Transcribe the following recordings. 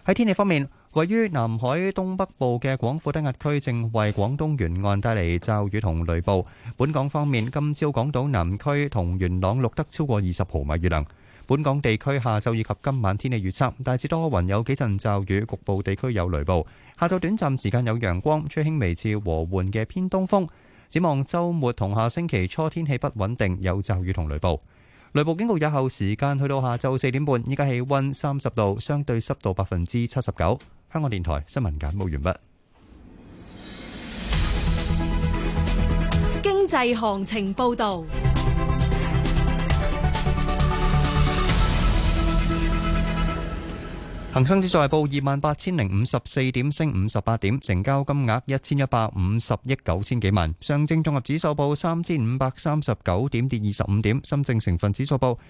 喺天氣方面，位於南海東北部嘅廣闊低壓區正為廣東沿岸帶嚟驟雨同雷暴。本港方面，今朝港島南區同元朗錄得超過20毫米雨量。本港地區下晝以及今晚天氣預測，大致多雲，有幾陣驟雨，局部地區有雷暴。下晝短暫時間有陽光，吹輕微至和緩嘅偏東風。展望週末同下星期初天氣不穩定，有驟雨同雷暴。雷暴警告有效時間去到下晝4點半。依家氣溫30度，相對濕度79%。香港電台新聞簡報完畢。 經濟行情報道。 恒生指數係報28,054點，升58點，成交金額1150億9千幾萬。上證綜合指數報3539點，跌25點。深證成分指數報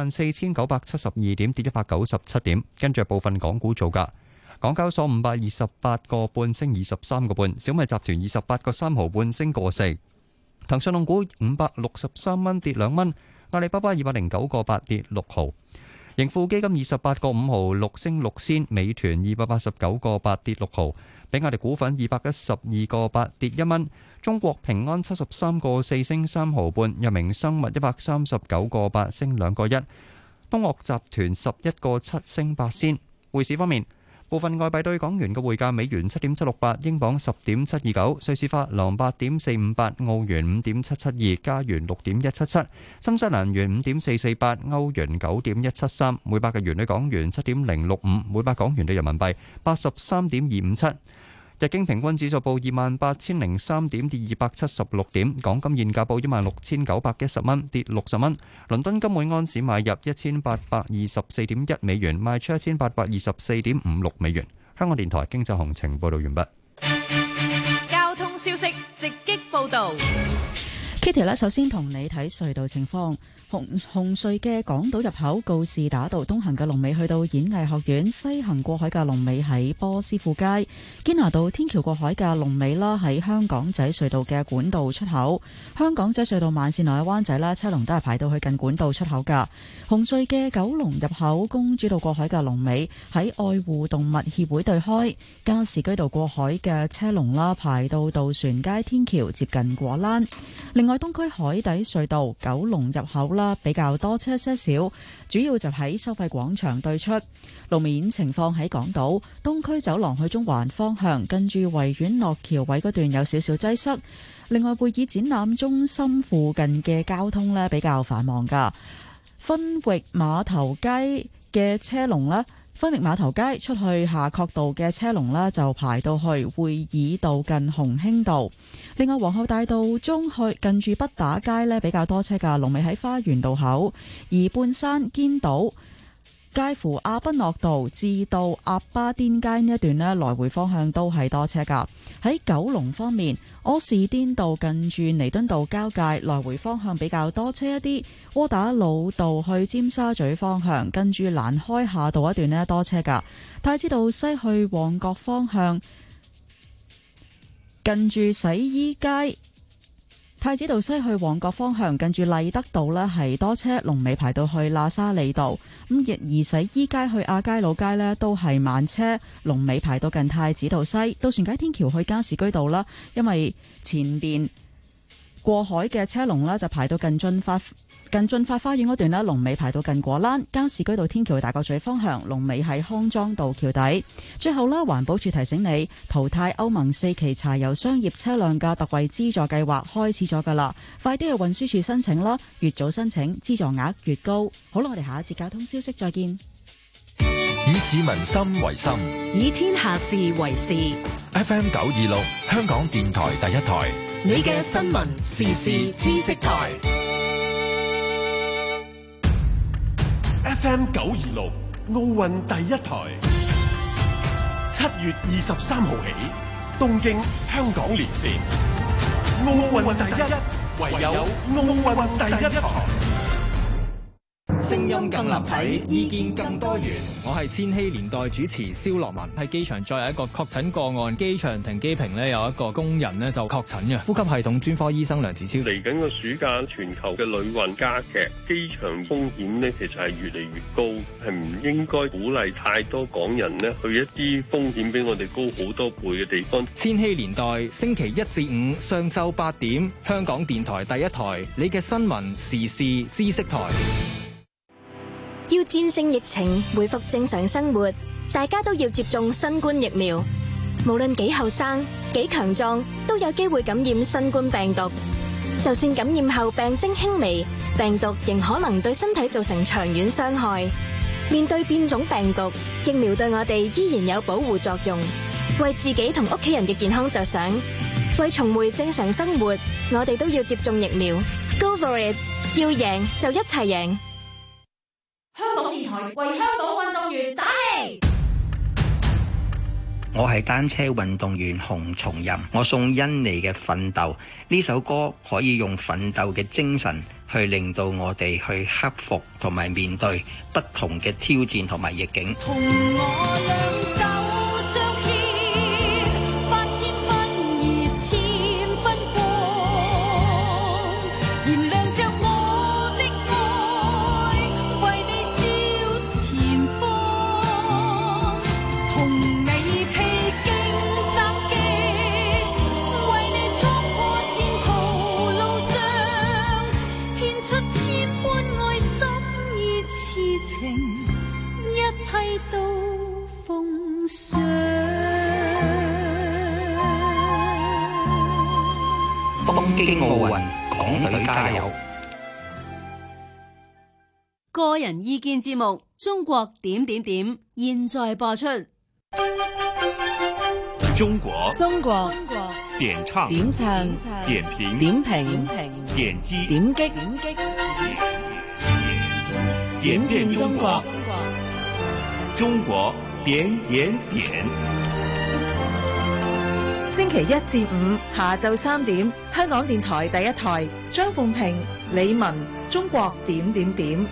14,972點，跌197點。跟住部分港股造價，港交所528個半，升23個半。小米集團28個3毫半，升個4。騰訊控股563蚊，跌2蚊。阿里巴巴209個8，跌6毫。盈富基金28個5毫6，升6仙。美團289個8，跌6毫。比亞迪股份212個8，跌1蚊。中國平安73個4，升3毫半。藥明生物139個8，升2個1。東嶽集團11個7，升8仙。匯市方面，部分外幣對港元嘅匯價：美元7.768，英鎊10.729，瑞士法郎8.458，澳元5.772，加元6.177，新西蘭元5.448，歐元9.173，每百日元對港元7.065，每百港元對人民幣83.257。日經平均指數報28,003點，跌276點。港金現價報16,910蚊，跌60蚊。倫敦金每安士買入1,824.1美元，賣出1,824.56美元。香港電台經濟行情報道完畢。 交通消息直擊報道。 Kitty 咧，首先同你睇隧道情況。紅隧嘅港島入口告士打道東行嘅龍尾去到演藝學院，西行過海嘅龍尾喺波斯富街。堅拿道天橋過海嘅龍尾啦喺香港仔隧道嘅管道出口。香港仔隧道慢線落去灣仔啦，車龍都係排到去近管道出口噶。紅隧嘅九龍入口公主道過海嘅龍尾喺愛護動物協會對開。加士居道過海嘅車龍啦排到渡船街天橋接近果欄。另外東區海底隧道九龍入口啦比較多車些少，主要就喺收費廣場對出。路面情況喺港島東區走廊去中環方向，跟住維園落橋位嗰段有少少擠塞。另外會議展覽中心附近嘅交通呢比較繁忙噶，分域碼頭街嘅車龍呢，分域碼頭街出去夏慤道嘅車龍呢就排到去會議道近鴻興道。另外皇后大道中去近住畢打街呢比較多車噶，龍尾喺花園道口。而半山堅道介乎阿賓諾道至到鴨巴甸街呢一段呢來回方向都係多車噶。喺九龍方面，柯士甸道近住彌敦道交界來回方向比較多車一啲。窩打老道去尖沙咀方向跟住蘭開夏道一段呢多車噶。太子道西去旺角方向近住洗衣街，太子道西去旺角方向近住麗德道呢係多車，龍尾排到去喇沙利道。而洗衣街去亞皆老街呢都係慢車，龍尾排到近太子道西。渡船街天橋去加士居道啦，因為前邊過海嘅車龍呢就排到近駿發花園嗰段呢，龍尾排到近果欄。加士居道天橋去大角咀方向，龍尾喺康莊道橋底。最後啦，環保署提醒你，淘汰歐盟4期柴油商業車輛嘅特惠資助計劃開始咗噶啦，快啲去運輸署申請啦，越早申請資助額越高。好啦，我哋下一節交通消息再見。 以市民心為心， 以天下事為事。 FM 926，香港電台第一台， 你嘅新聞時事知識台。 FM 926，奧運第一台。7月23號起，東京香港連線，奧運第一，唯有奧運第一台。 聲音更立體，意見更多元。 我係千禧年代主持蕭樂文。喺機場再有一個確診個案，機場停機坪呢有一個工人呢就確診嘅。呼吸系統專科醫生梁子超， 嚟緊個暑假，全球嘅旅運加劇，機場風險呢其實係越嚟越高，係唔應該鼓勵太多港人呢去一啲風險比我哋高好多倍嘅地方。 千禧年代星期一至五上晝8點，香港電台第一台，你嘅新聞時事知識台。 要戰勝疫情，恢復正常生活，大家都要接種新冠疫苗。無論幾後生、幾強壯，都有機會感染新冠病毒。就算感染後病徵輕微，病毒仍可能對身體造成長遠傷害。面對變種病毒，疫苗對我哋依然有保護作用。為自己同屋企人嘅健康着想，為重回正常生活，我哋都要接種疫苗。Go for it！ 要贏就一齊贏。 香港電台為香港運動員打氣。 我係單車運動員洪松任，我送甄妮嘅《奮鬥》呢首歌，可以用奮鬥嘅精神去令到我哋去克服同埋面對不同嘅挑戰同埋逆境。 同我兩手相牽，發千分熱千分光，燃亮着我的愛，為你照前方，同你披荊斬棘，為你衝過前途路障，獻出千般愛心與痴情，一切都奉上。 東京奧運，港隊加油！ 個人意見節目《中國點點點》現在播出。 中國點唱評點擊點遍中國，中國點點點。 星期一至五下晝3點，香港電台第一台，張鳳平、李文，中國點點點。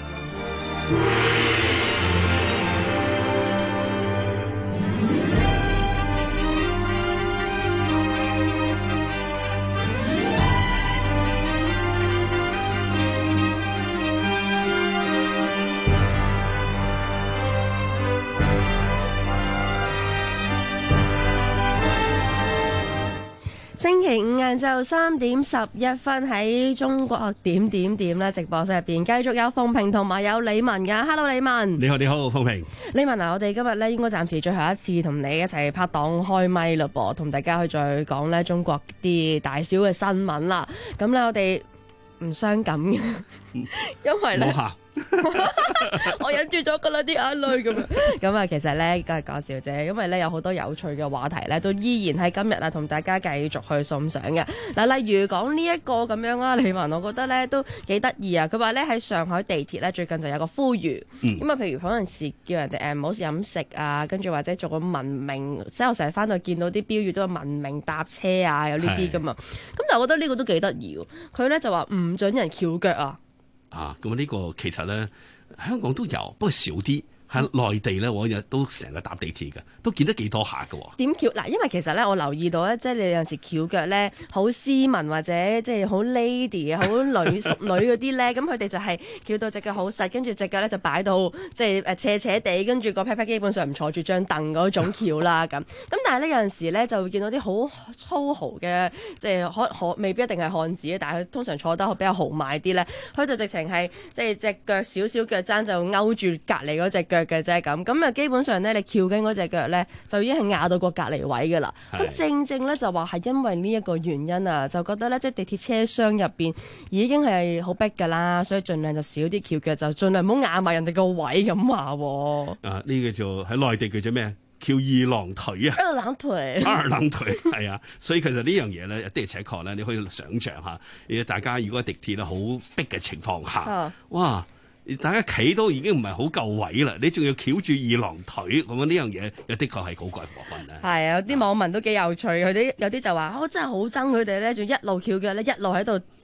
星期五晏晝3點11分喺中國點點點咧直播室入邊，繼續有鳳平同埋有李文噶。Hello， 李文。 你好，你好，鳳平。 李文啊，我哋今日咧應該暫時最後一次同你一齊拍檔開咪嘞噃，同大家去再講咧中國啲大小嘅新聞啦。咁咧我哋唔傷感嘅，因為咧。我忍住咗噶啦啲眼淚咁樣，咁啊其實咧梗係講笑啫，因為咧有好多有趣嘅話題咧，都依然喺今日啊同大家繼續去送上嘅。嗱，例如講呢一個咁樣啊，李文，我覺得咧都幾得意啊。佢話咧喺上海地鐵咧最近就有個呼籲，咁啊譬如可能是叫人哋唔好飲食啊，跟住或者做個文明，即係我成日翻到見到啲標語都係文明搭車啊，有呢啲噶嘛。咁但係我覺得呢個都幾得意，佢咧就話唔准人翹腳啊。 咁呢個其實咧，香港都有，不過少啲。喺內地咧，我日都成日搭地鐵嘅，都見得幾多下嘅。 點翹嗱？因為其實咧，我留意到咧，即係你有陣時翹腳咧，好斯文或者即係好 lady 好女淑女嗰啲咧，咁佢哋就係翹到隻腳好細，跟住隻腳咧就擺到即係斜斜地，跟住個 pat pat 基本上唔坐住張凳嗰種翹啦咁。咁但係咧有陣時咧就會見到啲好粗豪嘅，即係未必一定係漢子，但係佢通常坐得比較豪邁啲咧，佢就直情係即係隻腳少少腳踭就勾住隔離嗰隻腳嘅啫咁啊，基本上咧你翹緊嗰隻腳咧就已經係壓到個隔離位噶啦。咁正正咧就話係因為呢一個原因啊，就覺得咧即係地鐵車廂入邊已經係好逼噶啦，所以盡量就少啲翹腳，就盡量唔好壓埋人哋個位咁話。 呢個就喺內地叫做咩？翹二郎腿啊！ 二郎腿係啊，所以其實呢樣嘢咧的而且確咧，你可以想像下，大家如果地鐵咧好逼嘅情況下，哇！大家企都已經唔係好夠位啦，你仲要翹住二郎腿，咁呢樣嘢又的確係好過火分咧。 係啊，有啲網民都幾有趣，佢哋有啲就話我真係好憎佢哋咧，仲一路翹腳咧，一路喺度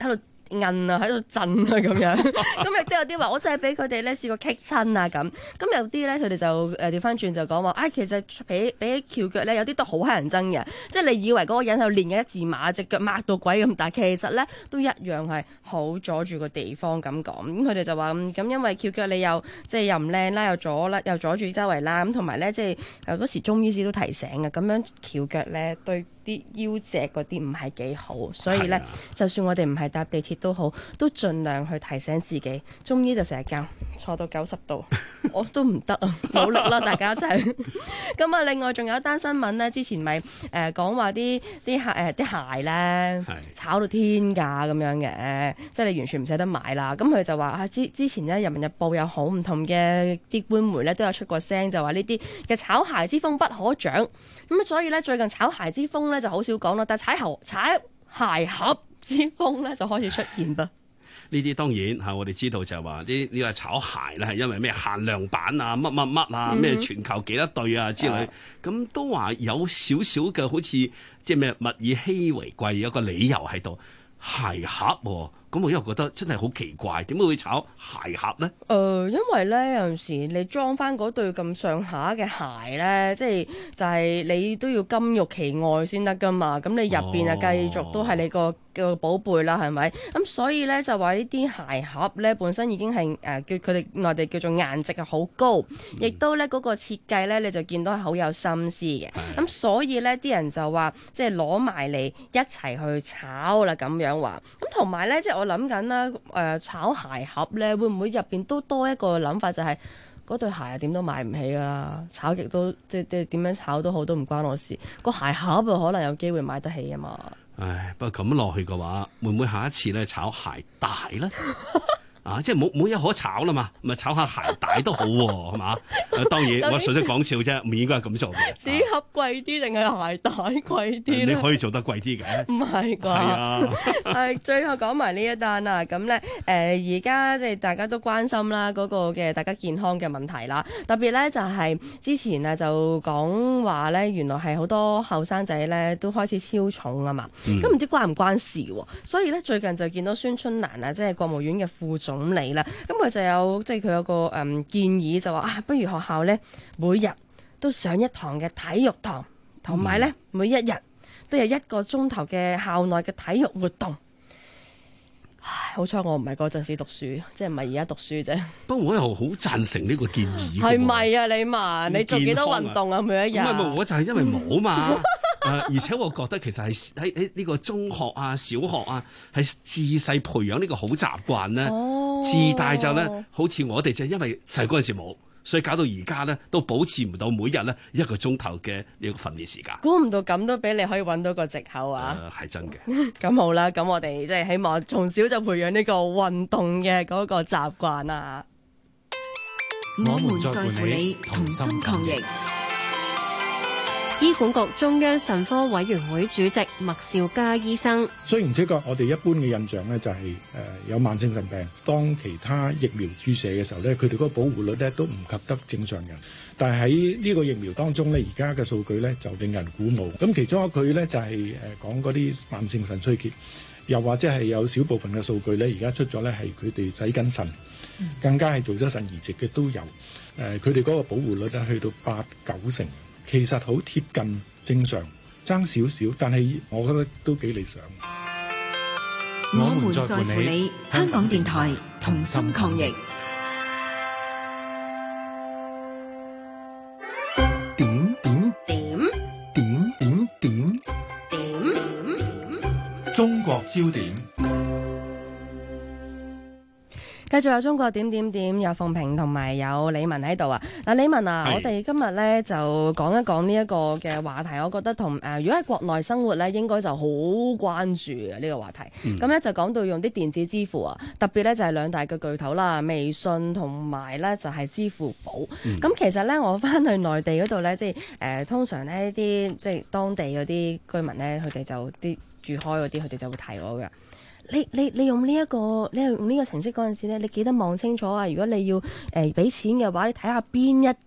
韌啊，喺度震啊咁樣。咁亦都有啲話，我真係俾佢哋咧試過棘親啊咁。咁有啲咧佢哋就調翻轉就講話，其實比起翹腳咧，有啲都好乞人憎嘅。即係你以為嗰個人喺度練嘅一字馬，隻腳擘到鬼咁大，其實咧都一樣係好阻住個地方咁講。咁佢哋就話咁因為翹腳你又即係又唔靚啦，又阻住周圍啦，咁同埋咧即係有多時中醫師都提醒嘅，咁樣翹腳咧對啲腰脊嗰啲唔係幾好，所以咧就算我哋唔係搭地鐵都好，都盡量去提醒自己。中醫就成日教坐到90度，我都唔得啊，努力啦，大家一齊。咁啊，另外仲有一單新聞咧，之前咪講話啲鞋咧炒到天價咁樣嘅，即係你完全唔捨得買啦。咁佢就話之前咧《人民日報》有好唔同嘅啲官媒咧都有出過聲，就話呢啲嘅炒鞋之風不可長。咁所以咧最近炒鞋之風咧就好少講啦，但係踩鞋盒之風咧就開始出現噃。 呢啲當然嚇，我哋知道就係話呢個炒鞋咧係因為咩限量版啊、乜啊、咩全球幾多對啊之類，咁都話有少少嘅好似即係咩物以稀為貴，有個理由喺度。鞋盒喎，咁我因為覺得真係好奇怪，點解會炒鞋盒咧？ 因為咧有陣時你裝翻嗰對咁上下嘅鞋咧，即係就係你都要金玉其外先得噶嘛。咁你入邊啊繼續都係你個寶貝啦，係咪？咁所以咧就話呢啲鞋盒咧本身已經係叫佢哋內地叫做顏值係好高，亦都咧嗰個設計咧你就見到係好有心思嘅。咁所以咧啲人就話即係攞埋嚟一齊去炒啦咁樣話。咁同埋咧即係我諗緊啦，炒鞋盒咧會唔會入邊都多一個諗法，就係嗰對鞋啊點都買唔起㗎啦，炒極都即係點樣炒都好都唔關我事，個鞋盒啊可能有機會買得起啊嘛。 唉，不過咁落去嘅話，會唔會下一次咧炒鞋帶咧？即係冇嘢可炒啦嘛，咪炒下鞋帶都好喎，係嘛？當然我純粹講笑啫，唔應該係咁做嘅。紙盒貴啲定係鞋帶貴啲咧？ 你可以做得貴啲嘅。 唔係啩？係啊。 係最後講埋呢一單啦，咁咧而家即係大家都關心啦嗰個嘅大家健康嘅問題啦，特別咧就係之前啊就講話咧，原來係好多後生仔咧都開始超重啊嘛，咁唔知關唔關事喎？所以咧最近就見到孫春蘭啊，即係國務院嘅副總理啦，咁佢就有即係佢有個建議就話不如學校咧每日都上一堂嘅體育堂，同埋咧每一日都有1個鐘頭嘅校內嘅體育活動。唉，好彩我唔係嗰陣時讀書，即係唔係而家讀書啫。不過我又好贊成呢個建議。 係咪啊？你嘛，你做幾多運動啊？每一日？ 唔係，我就係因為冇嘛。而且我覺得其實係喺呢個中學啊、小學啊，係自細培養呢個好習慣咧。自大就咧，好似我哋就因為細嗰陣時冇，所以搞到而家咧都保持唔到每日咧1個鐘頭嘅呢個訓練時間。 估唔到咁都俾你可以揾到個藉口啊！ 係真嘅。 咁好啦，咁我哋即係希望從小就培養呢個運動嘅嗰個習慣啊！ 我們在乎你，同心抗疫。醫管局中央腎科委員會主席麥兆嘉醫生： 雖然我哋一般嘅印象咧就係有慢性腎病，當其他疫苗注射嘅時候咧，佢哋嗰個保護率咧都唔及得正常人。但係喺呢個疫苗當中咧，而家嘅數據咧就令人鼓舞。咁其中一句咧就係講嗰啲慢性腎衰竭，又或者係有少部分嘅數據咧，而家出咗咧係佢哋洗緊腎，更加係做咗腎移植嘅都有。佢哋嗰個保護率咧去到8-9成。其實好貼近正常，爭少少，但係我覺得都幾理想。 我們在乎你，香港電台同心抗疫。 中國焦點。 繼續有中國點，有鳳萍同埋有李文喺度啊！嗱，李文啊，我哋今日咧就講一講呢一個嘅話題，我覺得同如果喺國內生活咧，應該就好關注嘅呢個話題。咁咧就講到用啲電子支付啊，特別咧就係2大嘅巨頭啦，微信同埋咧就係支付寶。咁其實咧我翻去內地嗰度咧，即係通常咧啲即係當地嗰啲居民咧，佢哋就啲住開嗰啲，佢哋就會提我㗎。你用呢用呢個程式嗰陣時咧，你記得望清楚啊！如果你要俾錢嘅話，你睇下邊一個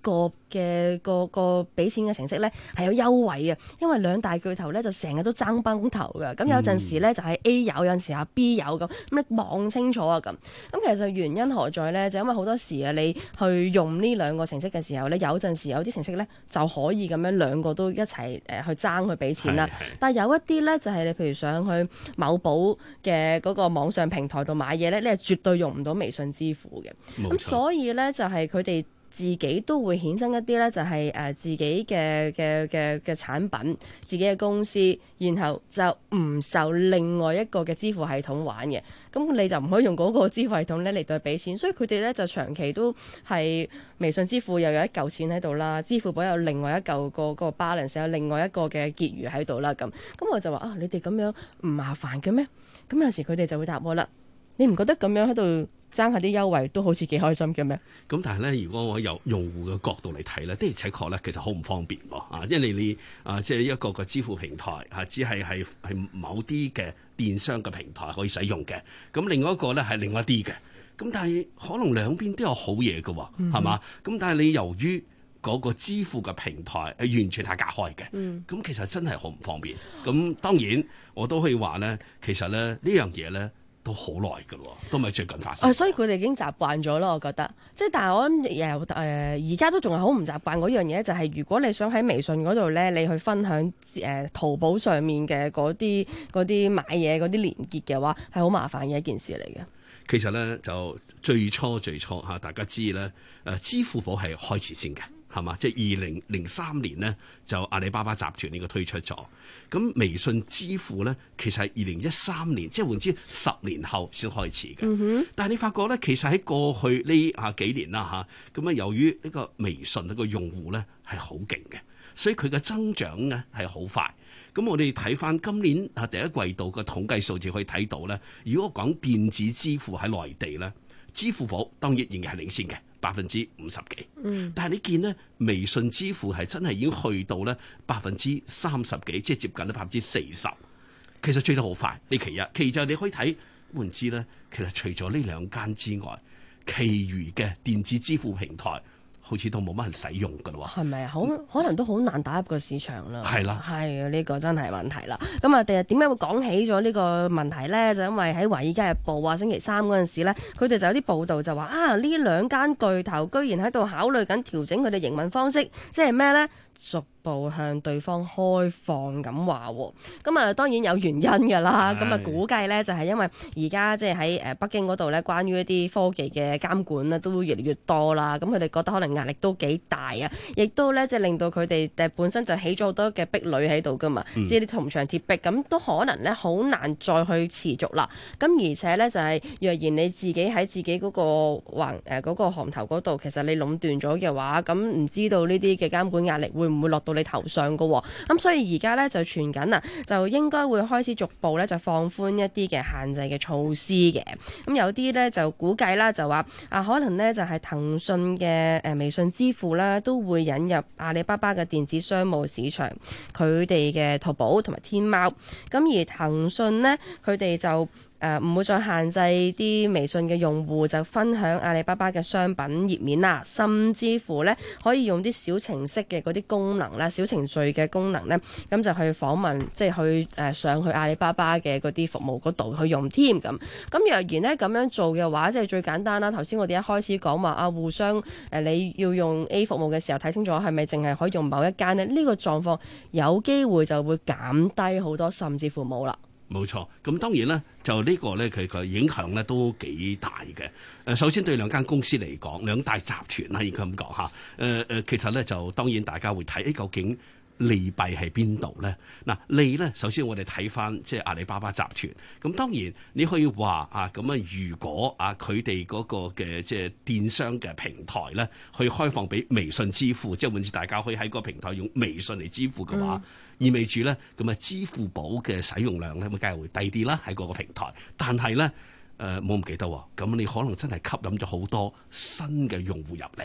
嘅個俾錢嘅程式咧係有優惠嘅，因為兩大巨頭咧就成日都爭崩頭㗎。咁有陣時咧就係 A 有，有陣時係 B 有咁你望清楚啊咁。咁其實原因何在咧？就因為好多時啊，你去用呢兩個程式嘅時候咧，有陣時有啲程式咧就可以咁樣兩個都一齊去爭去俾錢啦。但係有一啲咧就係你譬如上去某寶嘅嗰個網上平台度買嘢咧，你係絕對用唔到微信支付嘅。咁所以咧就係佢哋自己都會衍生一啲咧，就係自己嘅產品，自己嘅公司，然後就唔受另外一個嘅支付系統玩嘅。咁你就唔可以用嗰個支付系統咧嚟對比錢，所以佢哋咧就長期都係微信支付又有一嚿錢喺度啦，支付寶有另外一嚿個 balance， 有另外一個嘅結餘喺度啦。咁我就話啊，你哋咁樣唔麻煩嘅咩？咁有時佢哋就會答我啦，你唔覺得咁樣喺度爭下啲優惠都好似幾開心嘅咩？ 咁但係咧，如果我由用戶嘅角度嚟睇咧，的而且確咧，其實好唔方便喎啊！因為你即係一個個支付平台只係某啲嘅電商嘅平台可以使用嘅，咁另外一個咧係另外一啲嘅，咁但係可能兩邊都有好嘢嘅喎，係嘛？咁但係你由於嗰個支付嘅平台完全係隔開嘅，咁其實真係好唔方便。咁當然我都可以話咧，其實咧呢樣嘢咧都好耐㗎咯，都唔係最近發生。 所以佢哋已經習慣咗咯，我覺得。即係但係我諗而家都仲係好唔習慣嗰樣嘢，就係如果你想喺微信嗰度咧，你去分享淘寶上面嘅嗰啲買嘢嗰啲連結嘅話，係好麻煩嘅一件事嚟嘅。 其實咧就最初大家知咧支付寶係開始先嘅。係嘛？即係2003年呢，就阿里巴巴集團呢個推出咗。咁微信支付咧，其實係2013年，即係換之10年後先開始嘅。但係你發覺咧，其實喺過去呢幾年啦嚇，咁啊由於呢個微信呢個用戶咧係好勁嘅，所以佢嘅增長咧係好快。咁我哋睇翻今年第一季度嘅統計數字可以睇到咧，如果講電子支付喺內地咧，支付寶當然仍然係領先嘅。50%幾，但係你見呢，微信支付係真係已經去到咧30%幾，即係接近咧40%。其實追得好快，呢其一。其二就你可以睇換之咧，其實除咗呢兩間之外，其餘嘅電子支付平台好似都冇乜人使用㗎咯喎。係咪啊？可能都好難打入個市場啦。係啦，係啊，呢個真係問題啦。咁啊，點解會講起咗呢個問題咧？就因為喺《華爾街日報》星期三嗰陣時咧，佢哋就有啲報道就話啊，呢兩間巨頭居然喺度考慮緊調整佢哋營運方式，即係咩咧？逐步向對方開放咁話喎，咁啊當然有原因㗎啦。咁啊估計咧就係因為而家即係喺北京嗰度咧，關於一啲科技嘅監管咧都越嚟越多啦。咁佢哋覺得可能壓力都幾大啊，亦都咧即係令到佢哋本身就起咗好多嘅壁壘喺度㗎嘛，即係啲銅牆鐵壁，咁都可能咧好難再去持續啦。咁而且咧就係若然你自己喺自己嗰個嗰個行頭嗰度，其實你壟斷咗嘅話，咁唔知道呢啲嘅監管壓力會唔會落到你頭上㗎喎？咁所以而家咧就傳緊啊，就應該會開始逐步咧就放寬一啲嘅限制嘅措施嘅。咁有啲咧就估計啦，就話可能咧就係騰訊嘅微信支付啦，都會引入阿里巴巴嘅電子商務市場，佢哋嘅淘寶同埋天貓。咁而騰訊呢，佢哋就唔會再限制啲微信嘅用戶就分享阿里巴巴嘅商品頁面啦，甚至乎咧可以用啲小程式嘅嗰啲功能啦、小程序嘅功能咧，咁就去訪問，即係去上去阿里巴巴嘅嗰啲服務嗰度去用添咁。咁若然咧咁樣做嘅話，即係最簡單啦。頭先我哋一開始講話互相你要用 A 服務嘅時候睇清楚係咪淨係可以用某一間呢？呢個狀況有機會就會減低好多，甚至乎冇啦。 冇錯，咁當然咧，就呢個咧佢個影響咧都幾大嘅。首先對兩間公司嚟講，兩大集團啦，應該咁講嚇。其實咧就當然大家會睇，究竟利弊喺邊度咧？嗱，利咧，首先我哋睇翻即係阿里巴巴集團。咁當然你可以話咁如果佢哋嗰個嘅即係電商嘅平台咧，去開放俾微信支付，即係換之大家可以喺個平台用微信嚟支付嘅話。意味住咧，咁支付寶嘅使用量咧，咁梗係會低啲啦，喺嗰個平台。但係咧，冇唔記得喎，咁你可能真係吸引咗好多新嘅用戶入嚟。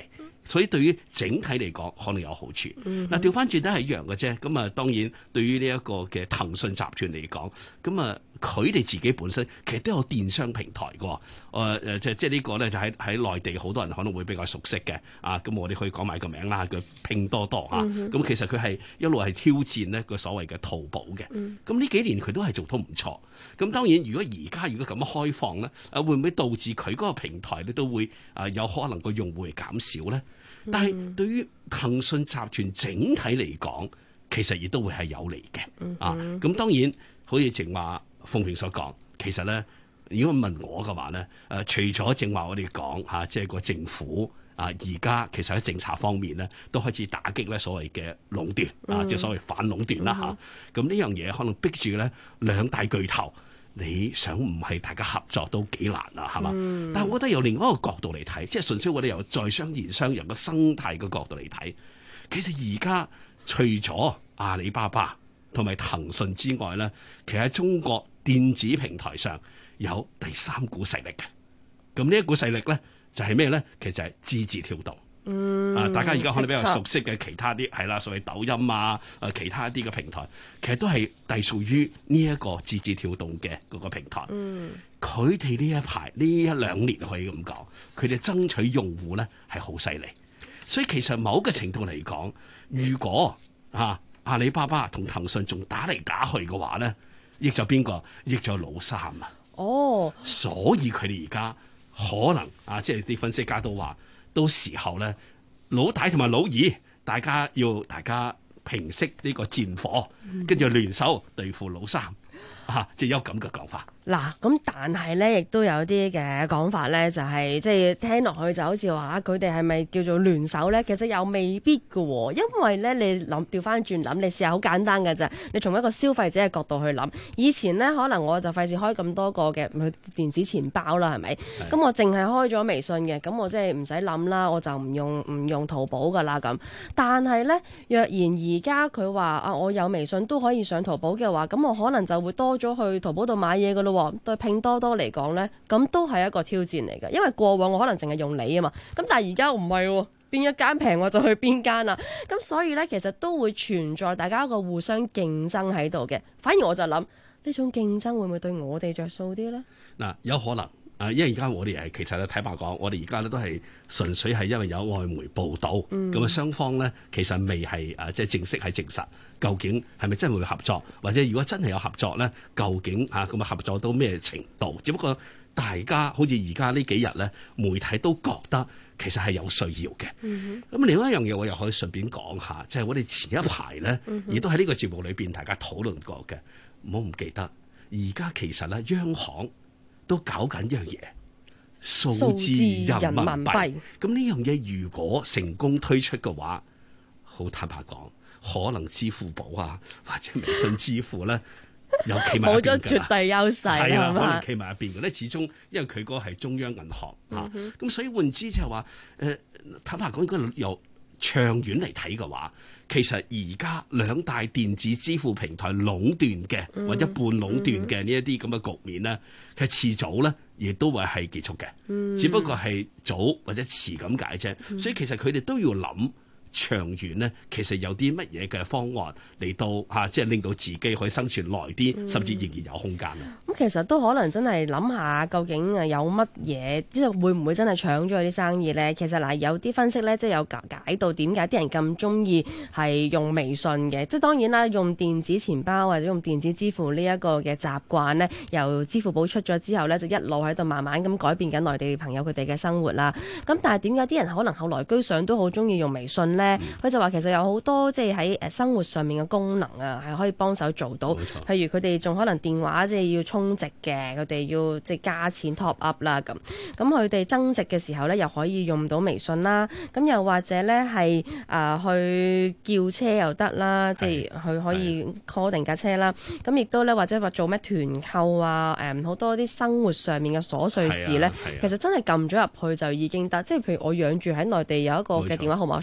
所以對於整體嚟講，可能有好處。嗱，調翻轉都係一樣嘅啫。咁啊，當然對於呢一個嘅騰訊集團嚟講，咁啊，佢哋自己本身其實都有電商平台嘅。即係呢個咧，就喺內地好多人可能會比較熟悉嘅。啊，咁我哋可以講埋個名啦，叫拼多多嚇。咁其實佢係一路係挑戰呢個所謂嘅淘寶嘅。咁呢幾年佢都係做得唔錯。咁當然，如果咁樣開放咧，會唔會導致佢嗰個平台咧都會有可能個用戶減少咧？但係對於騰訊集團整體嚟講，其實亦都會係有利嘅。咁當然好似正話鳳平所講，其實咧，如果問我嘅話咧，除咗正話我哋講即係個政府而家其實喺政策方面咧，都開始打擊咧所謂嘅壟斷即係所謂反壟斷啦嚇。咁呢樣嘢可能逼住咧兩大巨頭。你想唔係大家合作都幾難啊，係嘛？但係我覺得由另外一個角度嚟睇，即係純粹我哋由在商言商，由個生態嘅角度嚟睇，其實而家除咗阿里巴巴同埋騰訊之外咧，其實喺中國電子平台上有第三股勢力嘅。咁呢一股勢力咧就係咩咧？其實就係字節跳動。大家而家可能比較熟悉嘅其他啲係啦，所謂抖音其他一啲嘅平台，其實都係隸屬於呢一個字節跳動嘅嗰個平台。佢哋呢一排呢一兩年可以咁講，佢哋爭取用戶咧係好犀利。所以其實某個程度嚟講，如果阿里巴巴同騰訊仲打嚟打去嘅話咧，益咗邊個？益咗老三啊！所以佢哋而家可能即係啲分析家都話。到時候咧，老大同埋老二，大家平息呢個戰火，跟住聯手對付老三，即係有咁嘅講法。 嗱，咁但係咧，亦都有啲嘅講法咧，就係即係聽落去就好似話佢哋係咪叫做聯手咧？其實又未必㗎喎，因為咧你調翻轉諗，你試下好簡單㗎咋，你從一個消費者嘅角度去諗，以前咧可能我就費事開咁多個嘅電子錢包啦，係咪？咁我淨係開咗微信嘅，咁我即係唔使諗啦，我就唔用淘寶㗎啦咁。但係咧，若然而家佢話我有微信都可以上淘寶嘅話，咁我可能就會多咗去淘寶度買嘢㗎咯。對拼多多嚟講呢，咁都係一個挑戰嚟嘅，因為過往我可能淨係用你啊嘛，咁但係而家唔係喎，邊一間平我就去邊間啦，咁所以呢，其實都會存在大家一個互相競爭喺度嘅，反而我就諗呢種競爭會唔會對我哋着數啲呢？嗱， 有可能。因為而家我哋其實咧睇白講，我哋而家咧都係純粹係因為有外媒報導，咁啊雙方咧其實未係即係正式係證實，究竟係咪真係會合作，或者如果真係有合作咧，究竟咁合作到咩程度？只不過大家好似而家呢幾日咧，媒體都覺得其實係有需要嘅。咁另外一樣嘢我又可以順便講下，即係我哋前一排咧，亦都喺呢個節目裏邊大家討論過嘅，唔好唔記得。而家其實咧，央行都搞緊一樣嘢，數字人民幣。咁呢樣嘢如果成功推出嘅話，好坦白講，可能支付寶或者微信支付咧，有企埋一邊㗎啦。冇咗絕對優勢係嘛？可能企埋一邊嘅咧，始終因為佢嗰個係中央銀行咁所以換之就係話坦白講，如果由長遠嚟睇嘅話，其實而家兩大電子支付平台壟斷嘅或者半壟斷嘅呢一啲咁嘅局面咧，其實遲早咧亦都會係結束嘅，只不過係早或者遲咁解啫。所以其實佢哋都要諗長遠咧，其實有啲乜嘢嘅方案嚟到即係令到自己可以生存耐啲，甚至仍然有空間啊！ 咁其實都可能真係諗下，究竟有乜嘢，即係會唔會真係搶咗佢啲生意咧？其實嗱，有啲分析咧，即係有解到點解啲人咁中意係用微信嘅。即係當然啦，用電子錢包或者用電子支付呢一個嘅習慣咧，由支付寶出咗之後咧，就一路喺度慢慢咁改變緊內地朋友佢哋嘅生活啦。咁但係點解啲人可能後來居上都好中意用微信咧？佢就話其實有好多即係喺生活上面嘅功能係可以幫手做到。譬如佢哋仲可能電話即係要充值嘅，佢哋要即係加錢 top up 啦咁。咁佢哋增值嘅時候咧，又可以用到微信啦。咁又或者咧係去叫車又得啦，即係佢可以 call 定架車啦。咁亦都咧或者話做咩團購好多啲生活上面嘅瑣碎事咧，其實真係撳咗入去就已經得。即係譬如我養住喺內地有一個嘅電話號碼，隨時翻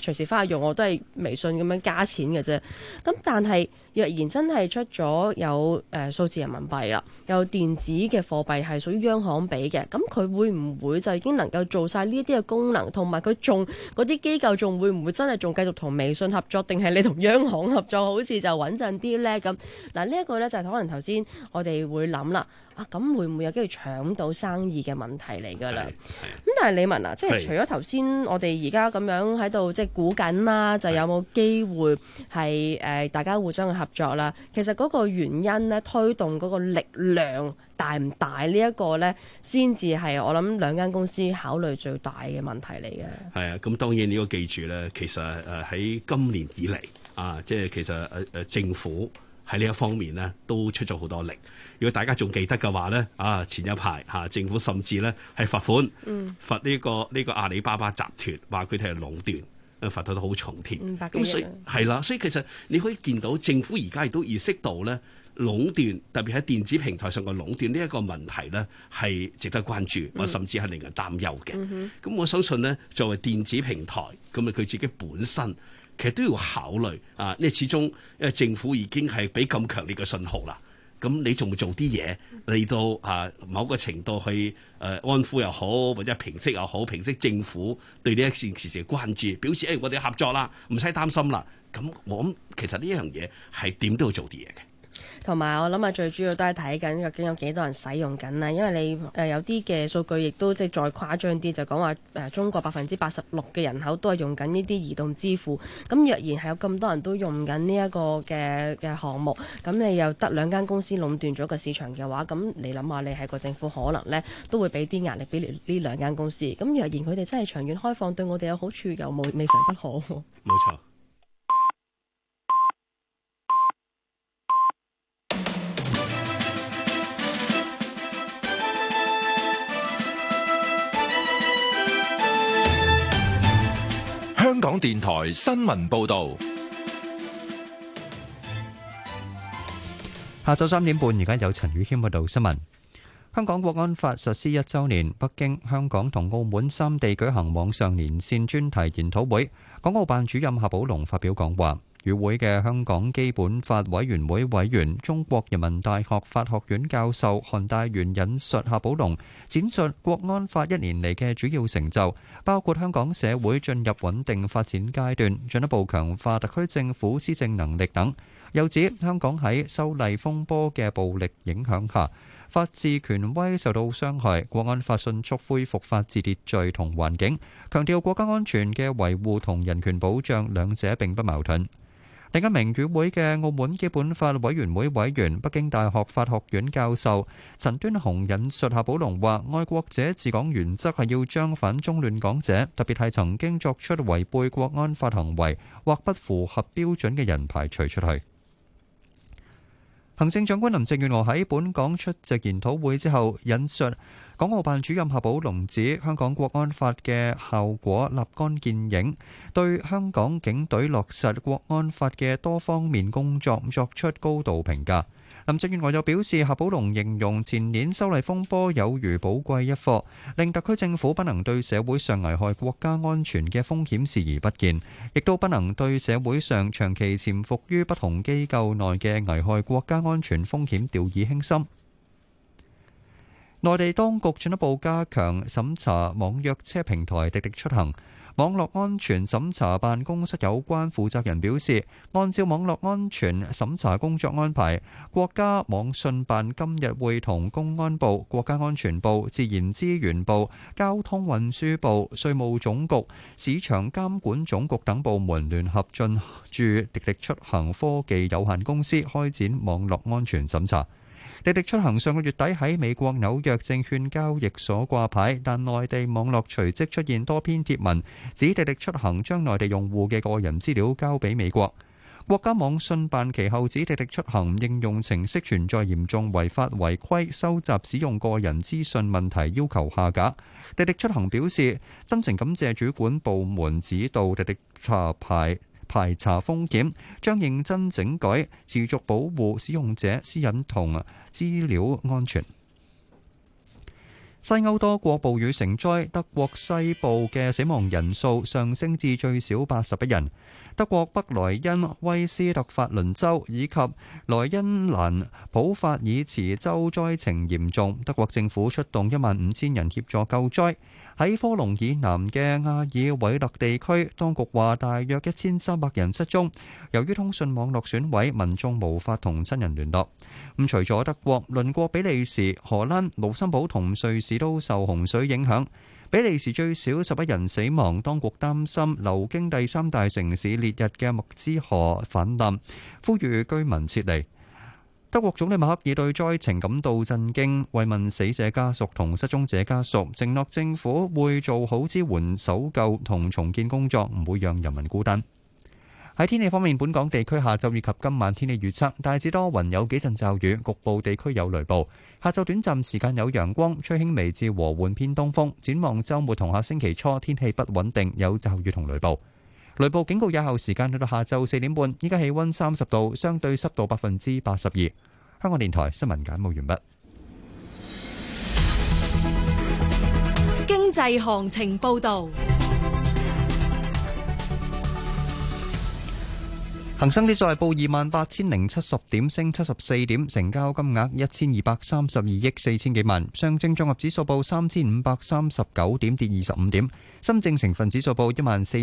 下用，我都係微信咁樣加錢嘅啫。咁但係若然真係出咗有數字人民幣啦，有電子嘅貨幣係屬於央行俾嘅，咁佢會唔會就已經能夠做晒呢一啲嘅功能，同埋佢仲嗰啲機構仲會唔會真係仲繼續同微信合作，定係你同央行合作好似就穩陣啲呢？咁嗱，呢一個呢，就係可能頭先我哋會諗啦。咁會唔會有機會搶到生意嘅問題嚟㗎啦？咁但係李文啊，即係除咗頭先我哋而家咁樣喺度即係估緊啦，就有冇機會係大家互相嘅合作啦？其實嗰個原因呢，推動嗰個力量大唔大呢一個呢，先至係我諗兩間公司考慮最大嘅問題嚟嘅。 係啊，咁當然你要記住咧，其實喺今年以嚟即係其實政府喺呢一方面呢都出咗好多力。如果大家仲記得嘅話呢，前一排政府甚至呢係罰款，罰呢個阿里巴巴集團，話佢哋係壟斷，罰到都好重添。咁所以係啦，所以其實你可以見到政府而家亦都意識到呢，壟斷特別喺電子平台上嘅壟斷呢一個問題呢係值得關注，或甚至係令人擔憂嘅。咁我相信呢，作為電子平台，咁佢自己本身其實都要考慮因為始終因為政府已經係俾咁強烈嘅信號啦。咁你仲會做啲嘢嚟到某個程度去安撫又好，或者平息又好，平息政府對呢一件事嘅關注，表示我哋合作啦，唔使擔心啦。咁我諗其實呢一樣嘢係點都要做啲嘢嘅。 同埋我諗最主要都係睇緊究竟有幾多人使用緊啦，因為你有啲嘅數據亦都即係再誇張啲，就講話中國86%嘅人口都係用緊呢啲移動支付。咁若然係有咁多人都用緊呢一個嘅項目，咁你又得兩間公司壟斷咗個市場嘅話，咁你諗下，你係個政府可能呢都會俾啲壓力俾呢兩間公司。咁若然佢哋真係長遠開放，對我哋有好處，又未嘗不可。 冇錯。 香港電台新聞報道， 下晝3點半，而家有陳宇謙報道新聞。香港國安法實施1週年，北京、香港同澳門3地舉行網上連線專題研討會。港澳辦主任夏寶龍發表講話。與會嘅香港基本法委員會委員、中國人民大學法學院教授韓大元引述夏寶龍闡述國安法1年嚟嘅主要成就，包括香港社會進入穩定發展階段，進一步強化特區政府施政能力等。又指香港喺修例風波嘅暴力影響下，法治權威受到傷害，國安法迅速恢復法治秩序同環境，強調國家安全嘅維護同人權保障兩者並不矛盾。另一名與會嘅澳門基本法委員會委員、北京大學法學院教授陳端雄引述夏寶龍話：愛國者治港原則係要將反中亂港者，特別係曾經作出違背國安法行為或不符合標準嘅人排除出去。行政長官林鄭月娥喺本港出席研討會之後，引述港澳辦主任夏寶龍指，香港國安法嘅效果立竿見影，對香港警隊落實國安法嘅多方面工作作出高度評價。林鄭月娥又表示，夏寶龍形容前年修例風波有如寶貴一課，令特區政府不能對社會上危害國家安全嘅風險視而不見，亦都不能對社會上長期潛伏於不同機構內嘅危害國家安全風險掉以輕心。內地當局進一步加強審查網約車平台滴滴出行。網絡安全審查辦公室有關負責人表示，按照網絡安全審查工作安排，國家網信辦今日會同公安部、國家安全部、自然資源部、交通運輸部、稅務總局、市場監管總局等部門聯合進駐滴滴出行科技有限公司開展網絡安全審查。滴滴出行上個月底喺美國紐約證券交易所掛牌，但內地網絡隨即出現多篇貼文，指滴滴出行將內地用戶嘅個人資料交俾美國。國家網信辦其後指滴滴出行應用程式存在嚴重違法違規收集使用個人資訊問題，要求下架。滴滴出行表示，真誠感謝主管部門指導滴滴排查風險，將認真整改，持續保護使用者私隱同資料安全。 西歐多國暴雨成災，德國西部嘅死亡人數上升至最少81人。德國北萊茵威斯特法倫州以及萊茵蘭普法爾茨州災情嚴重，德國政府出動15000人協助救災。喺科隆以南嘅亞爾韋勒地區，當局話大約1300人失蹤，由於通訊網絡損毀，民眾無法同親人聯絡。除咗德國，鄰國比利時、荷蘭、盧森堡同瑞士都受洪水影響。比利時最少11人死亡，當局擔心流經第三大城市烈日嘅默茲河氾濫，呼籲居民撤離。德國總理默克爾對災情感到震驚，慰問死者家屬同失蹤者家屬，承諾政府會做好支援搜救同重建工作，唔會讓人民孤單。喺天氣方面，本港地區下晝以及今晚天氣預測大致多雲，有幾陣驟雨，局部地區有雷暴。下晝短暫時間有陽光，吹輕微至和緩偏東風。展望週末同下星期初，天氣不穩定，有驟雨同雷暴。雷暴警告有效時間去到下晝4點半。依家氣溫30度，相對濕度82%。香港電台新聞簡報完畢。 經濟行情報導。 恒生指數報28,070點，升74點，成交金額1232億4千幾萬。上證綜合指數報3539點，跌25點。深證成分指數報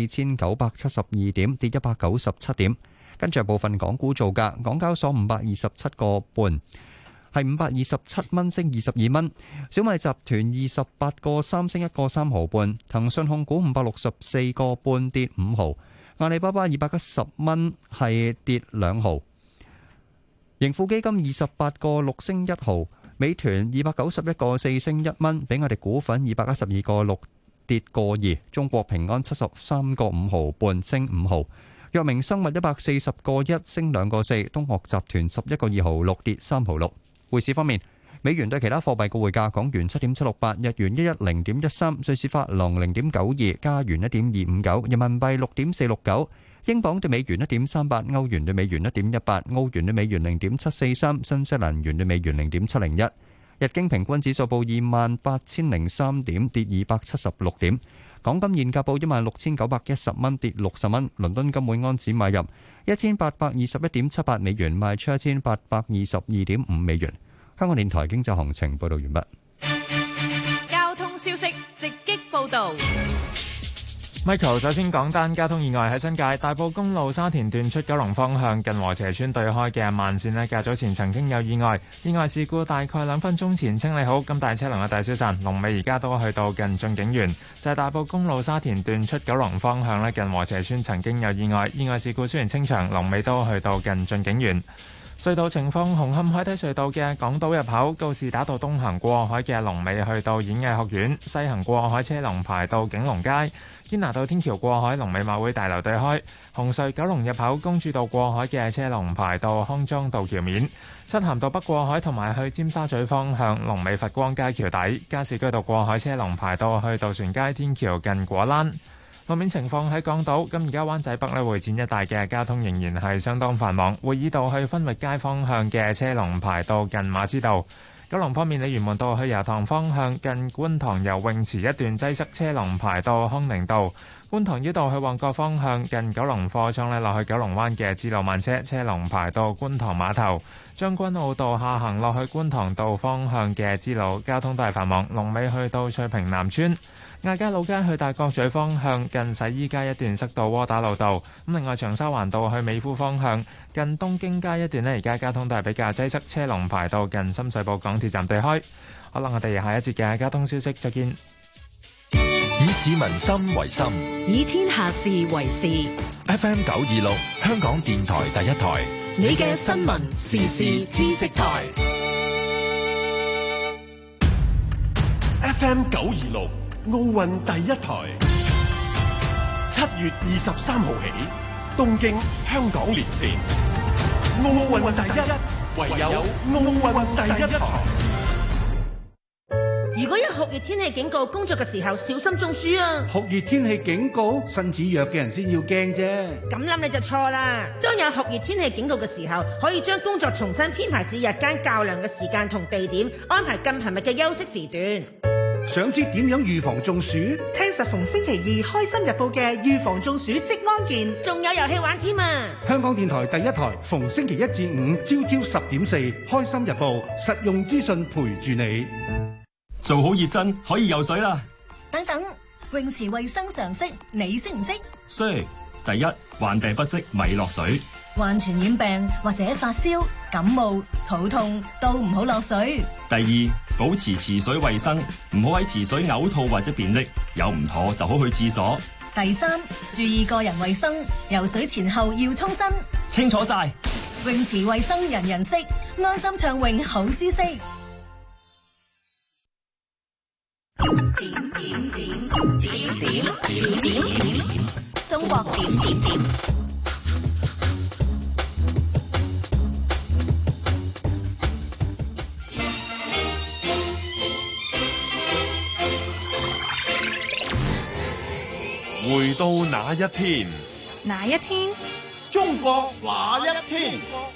14,972點，跌197點。跟住部分港股造價，港交所527個半，係527蚊，升22蚊。小米集團28個3，升1個3毫半。騰訊控股564個半，跌5毫。阿里巴巴210蚊，係跌2毫。盈富基金28個6，升1毫。美團291個4，升1蚊。比亞迪股份212個6，跌個2。中國平安73個5毫半，升5毫。藥明生物140個1，升2個4。東岳集團11個2毫6，跌3毫6。匯市方面，美元對其他貨幣嘅匯價：港元7.768，日元110.13，瑞士法郎0.92，加元1.259，人民幣6.469，英鎊對美元1.38，歐元對美元1.18，澳元對美元0.743，新西蘭元對美元0.701。日經平均指數報28,003點，跌276點。港金現價報16,910蚊，跌60蚊。倫敦金每安士買入1821.78美元，賣出1822.5美元。香港電台經濟行情報道完畢。 交通消息直擊報道。 Michael 首先講單交通意外喺新界大埔公路沙田段出九龍方向近禾輋村對開嘅慢線呢，較早前曾經有意外事故大概2分鐘前清理好，咁大車龍嘅大消散，龍尾而家都去到近駿景園。就係大埔公路沙田段出九龍方向呢，近禾輋村曾經有意外事故雖然清場，龍尾都去到近駿景園。隧道情況：紅磡海底隧道嘅港島入口告士打道東行過海嘅龍尾去到演藝學院，西行過海車龍排到景隆街。堅拿道天橋過海龍尾馬會大樓對開。紅隧九龍入口公主道過海嘅車龍排到康莊道橋面。漆咸道北過海同埋去尖沙咀方向龍尾佛光街橋底。加士居道過海車龍排到去渡船街天橋近果欄。路面情況喺港島，咁而家灣仔北咧會展一帶嘅交通仍然係相當繁忙，會議道去分域街方向嘅車龍排到近馬師道。九龍方面，鯉魚門道去油塘方向近觀塘游泳池一段擠塞，車龍排到康寧道。觀塘繞道去旺角方向近九龍貨倉咧落去九龍灣嘅支路慢車，車龍排到觀塘碼頭。將軍澳道下行落去觀塘道方向嘅支路交通都係繁忙，龍尾去到翠屏南村。亞皆老街去大角咀方向近洗衣街一段塞到窩打老道，咁另外長沙灣道去美孚方向近東京街一段呢，而家交通都係比較擠塞，車龍排到近深水埗港鐵站對開。好啦，我哋下一節嘅交通消息再見。 以市民心為心， 以天下事為事。 FM 926，香港電台第一台， 你嘅新聞時事知識台。 FM 926。奧運第一台，7月23號起，東京香港連線，奧運第一，唯有奧運第一台。 如果有酷熱天氣警告，工作嘅時候小心中暑啊！ 酷熱天氣警告，身子弱嘅人先要驚啫。 咁諗你就錯啦。當有酷熱天氣警告嘅時候，可以將工作重新編排至日間較涼嘅時間同地點，安排更頻密嘅休息時段。 想知點樣預防中暑？ 聽實逢星期二《開心日報》嘅預防中暑職安健， 仲有遊戲玩添啊！ 香港電台第一台，逢星期一至五朝朝10:4，《開心日報》實用資訊陪住你。 做好熱身可以游水啦。 等等，泳池衛生常識你識唔識？ 識。第一，患病不適咪落水。 患傳染病或者發燒、感冒、肚痛都唔好落水。 第二，保持池水衛生，唔好喺池水嘔吐或者便溺，有唔妥就好去廁所。 第三，注意個人衛生，游水前後要沖身。 清楚晒。 泳池衛生人人識，安心暢泳好舒適。中國點點點。 回到那一天， 哪一天？ 中國那一天？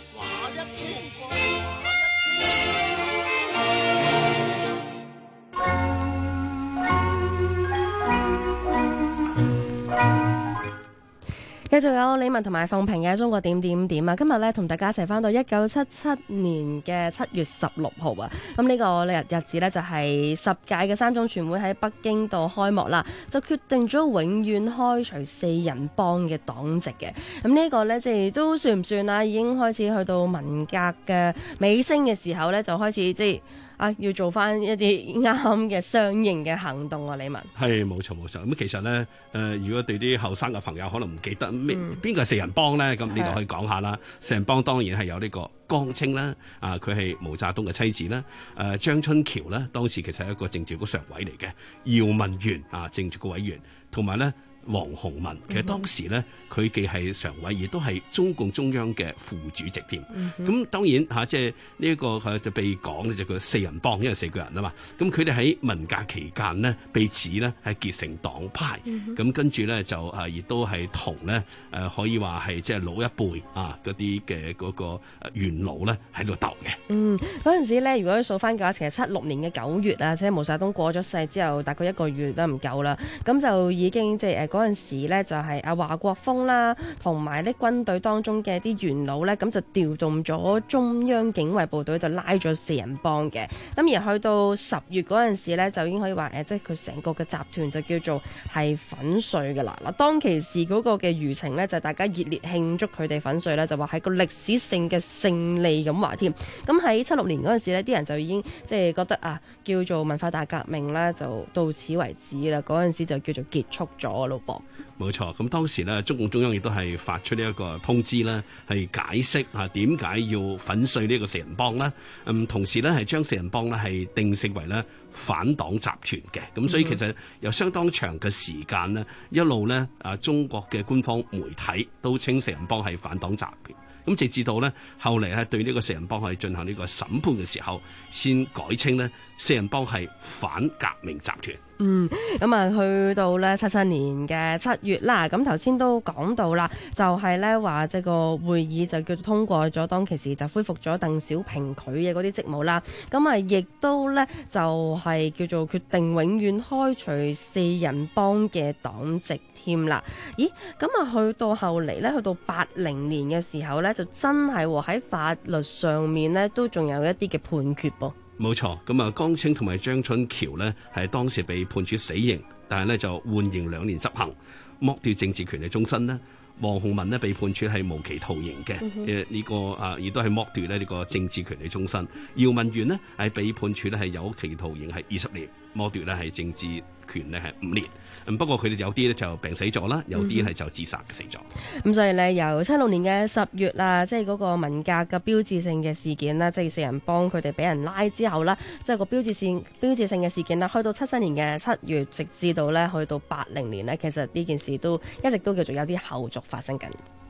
繼續有李文同埋鳳萍嘅中國點點點啊！今日咧同大家一齊翻到1977年嘅7月16號啊！咁呢個日子咧就係10屆嘅三中全會喺北京度開幕啦，就決定咗永遠開除4人幫嘅黨籍嘅。咁呢個咧即係都算唔算啊？已經開始去到文革嘅尾聲嘅時候咧，就開始即係。要做翻一啲啱嘅相應嘅行動啊！李文係冇錯。咁其實咧，如果對啲後生嘅朋友可能唔記得邊個係4人幫咧，咁呢度可以講下啦。4人幫當然係有呢個江青啦，佢係毛澤東嘅妻子啦。張春橋啦，當時其實係一個政治局常委嚟嘅。姚文元政治局委員，同埋咧。黃鴻文其實當時咧，佢既係常委，亦都係中共中央嘅副主席添。咁當然即係呢一個佢就被講就叫4人幫，因為4個人啊嘛。咁佢哋喺文革期間呢，被指呢係結成黨派。咁跟住咧就亦都係同咧可以話係即係老一輩嗰啲嘅嗰個元老咧喺度鬥嘅。 嗰陣時咧，如果數翻嘅話，其實76年嘅9月啊，即係毛澤東過咗世之後，大概1個月都唔夠啦。咁就已經即係嗰陣時咧，就係阿華國鋒啦，同埋啲軍隊當中嘅啲元老咧，咁就調動咗中央警衛部隊，就拉咗4人幫嘅。咁而去到10月嗰陣時咧，就已經可以話即係佢成個嘅集團就叫做係粉碎㗎啦。嗱，當其時嗰個嘅輿情咧，就大家熱烈慶祝佢哋粉碎咧，就話係個歷史性嘅勝利咁話添。咁喺76年嗰陣時咧，啲人就已經即係覺得叫做文化大革命咧，就到此為止啦。嗰陣時就叫做結束咗咯噃。 冇錯，咁當時咧，中共中央亦都係發出呢一個通知啦，係解釋點解要粉碎呢個4人幫啦。同時咧係將4人幫咧係定性為咧反黨集團嘅。咁所以其實有相當長嘅時間呢，一路咧中國嘅官方媒體都稱4人幫係反黨集團。咁直至到咧後嚟咧對呢個4人幫係進行呢個審判嘅時候，先改稱咧4人幫係反革命集團。 咁去到咧77年嘅7月啦，咁頭先都講到啦，就係咧話即係個會議就叫做通過咗，當其時就恢復咗鄧小平佢嘅嗰啲職務啦。咁亦都咧就係叫做決定永遠開除4人幫嘅黨籍添啦。咦，咁去到後嚟咧，去到80年嘅時候咧，就真係喺法律上面咧都仲有一啲嘅判決噃。 冇錯，咁江青同埋張春橋呢係當時被判處死刑，但係呢就緩刑2年執行，剝奪政治權利終身啦。黃鴻文呢被判處係無期徒刑嘅，呢個亦都係剝奪呢個政治權利終身。姚文元呢係被判處呢係有期徒刑係20年，剝奪呢係政治權呢係5年。不過佢哋有啲咧就病死咗啦，有啲係就自殺死咗。 咁所以咧，由76年嘅10月啦，即係嗰個文革嘅標誌性嘅事件啦，即係4人幫佢哋俾人拉之後啦，即係個標誌性嘅事件啦，去到77年嘅7月，直至到咧去到80年咧，其實呢件事都一直都叫做有啲後續發生緊。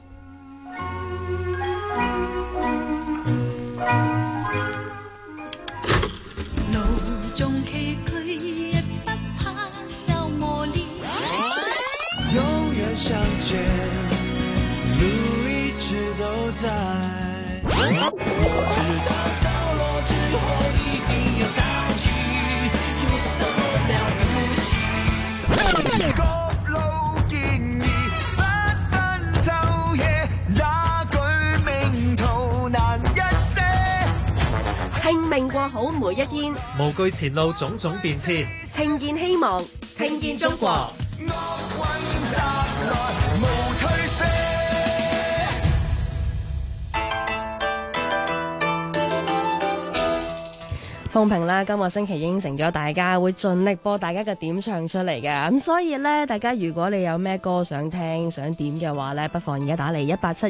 相见，路一直都在。我知道着落之后一定要潮起，有什么了拼命過好每一天， 無懼前路種種變遷， 聽見希望，聽見中國。風評啦，今個星期應承咗大家會盡力播大家嘅點唱出嚟嘅，咁所以呢，大家如果你有咩歌想聽想點嘅話呢，不妨而家打嚟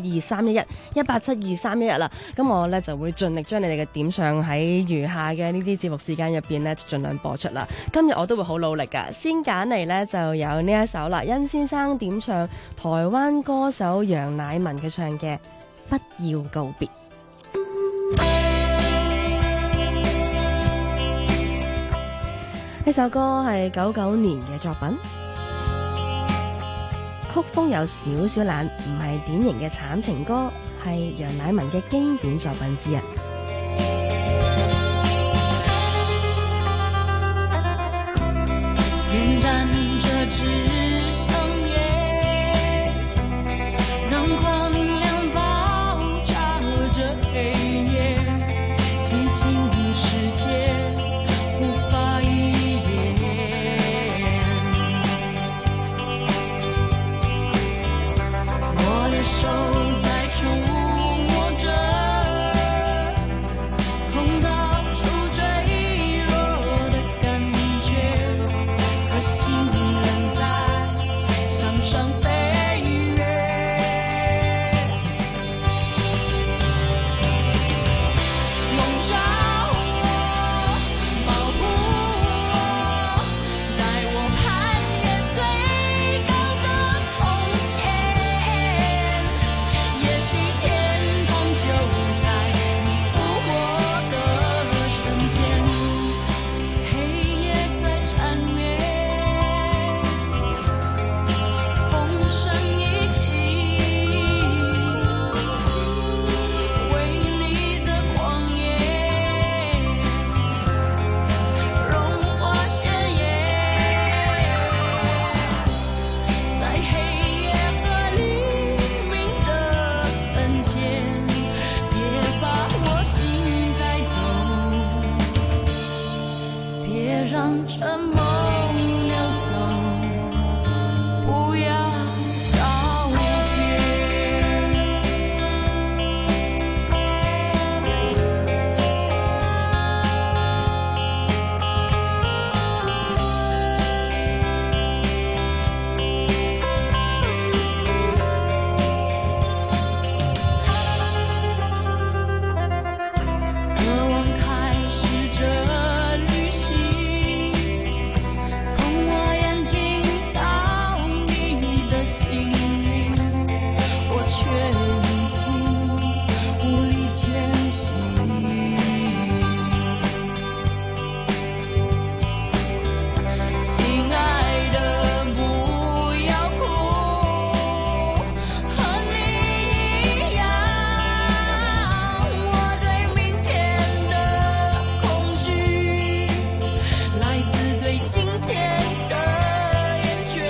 1872311啦，咁我呢就會盡力將你哋嘅點唱喺餘下嘅呢啲節目時間入邊呢盡量播出啦。今日我都會好努力噶，先揀嚟呢就有呢一首啦，殷先生點唱台灣歌手楊乃文佢唱嘅《不要告別》。呢首歌係99年嘅作品，曲風有少少冷，唔係典型嘅慘情歌，係楊乃文嘅經典作品之一。 點燃這支香煙，讓光亮包罩着黑夜，寂靜世界無法一我的手在觸摸着，從高處墜落的感覺，可心仍在向上飛躍。籠罩我，保護我，帶我攀越最高的紅岩。也許天堂就在你撫摸的瞬間，黑夜在纏綿，風聲已起，為你的狂野融化鮮豔，在黑夜和黎明的分界，別把我心帶走，別讓這夢流走，不要告別。渴望開始這旅行，從我眼睛到你的心靈，我卻已經無力前行。親愛的，不要哭，和你一樣，我對明天的恐懼，來自對今天的厭倦。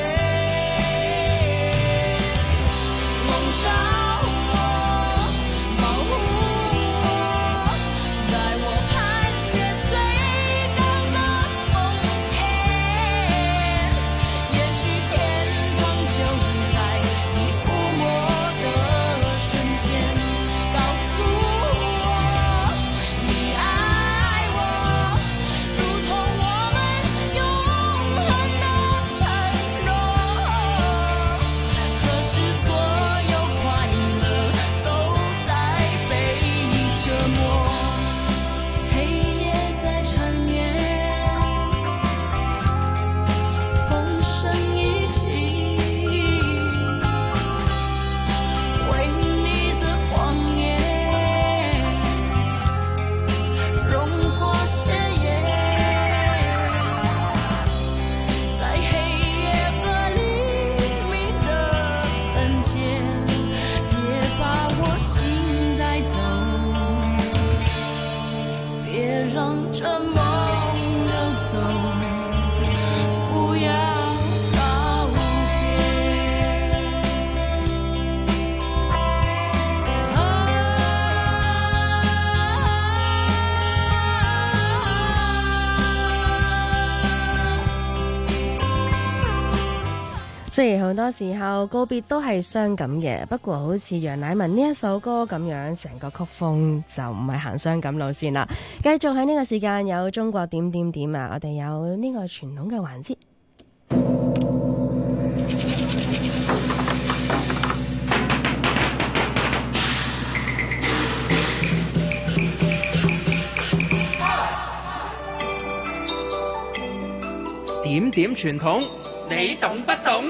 籠罩我，保護我，帶我攀越最高的紅岩。也許天堂就在你撫摸的瞬間，告訴我你愛我，如同我們永恆的承諾。可是所有快樂都在被你折磨，黑夜在纏綿，風聲已起，為你的狂野融化鮮豔，在黑夜和黎明的分界，別把我心帶走，別讓這夢流走，不要告別。 雖然好多時候告別都係傷感嘅，不過好似楊乃文呢一首歌咁樣，成個曲風就唔係行傷感路線啦。繼續喺呢個時間有中國點點點啊，我哋有呢個傳統嘅環節。 點點傳統，你懂不懂？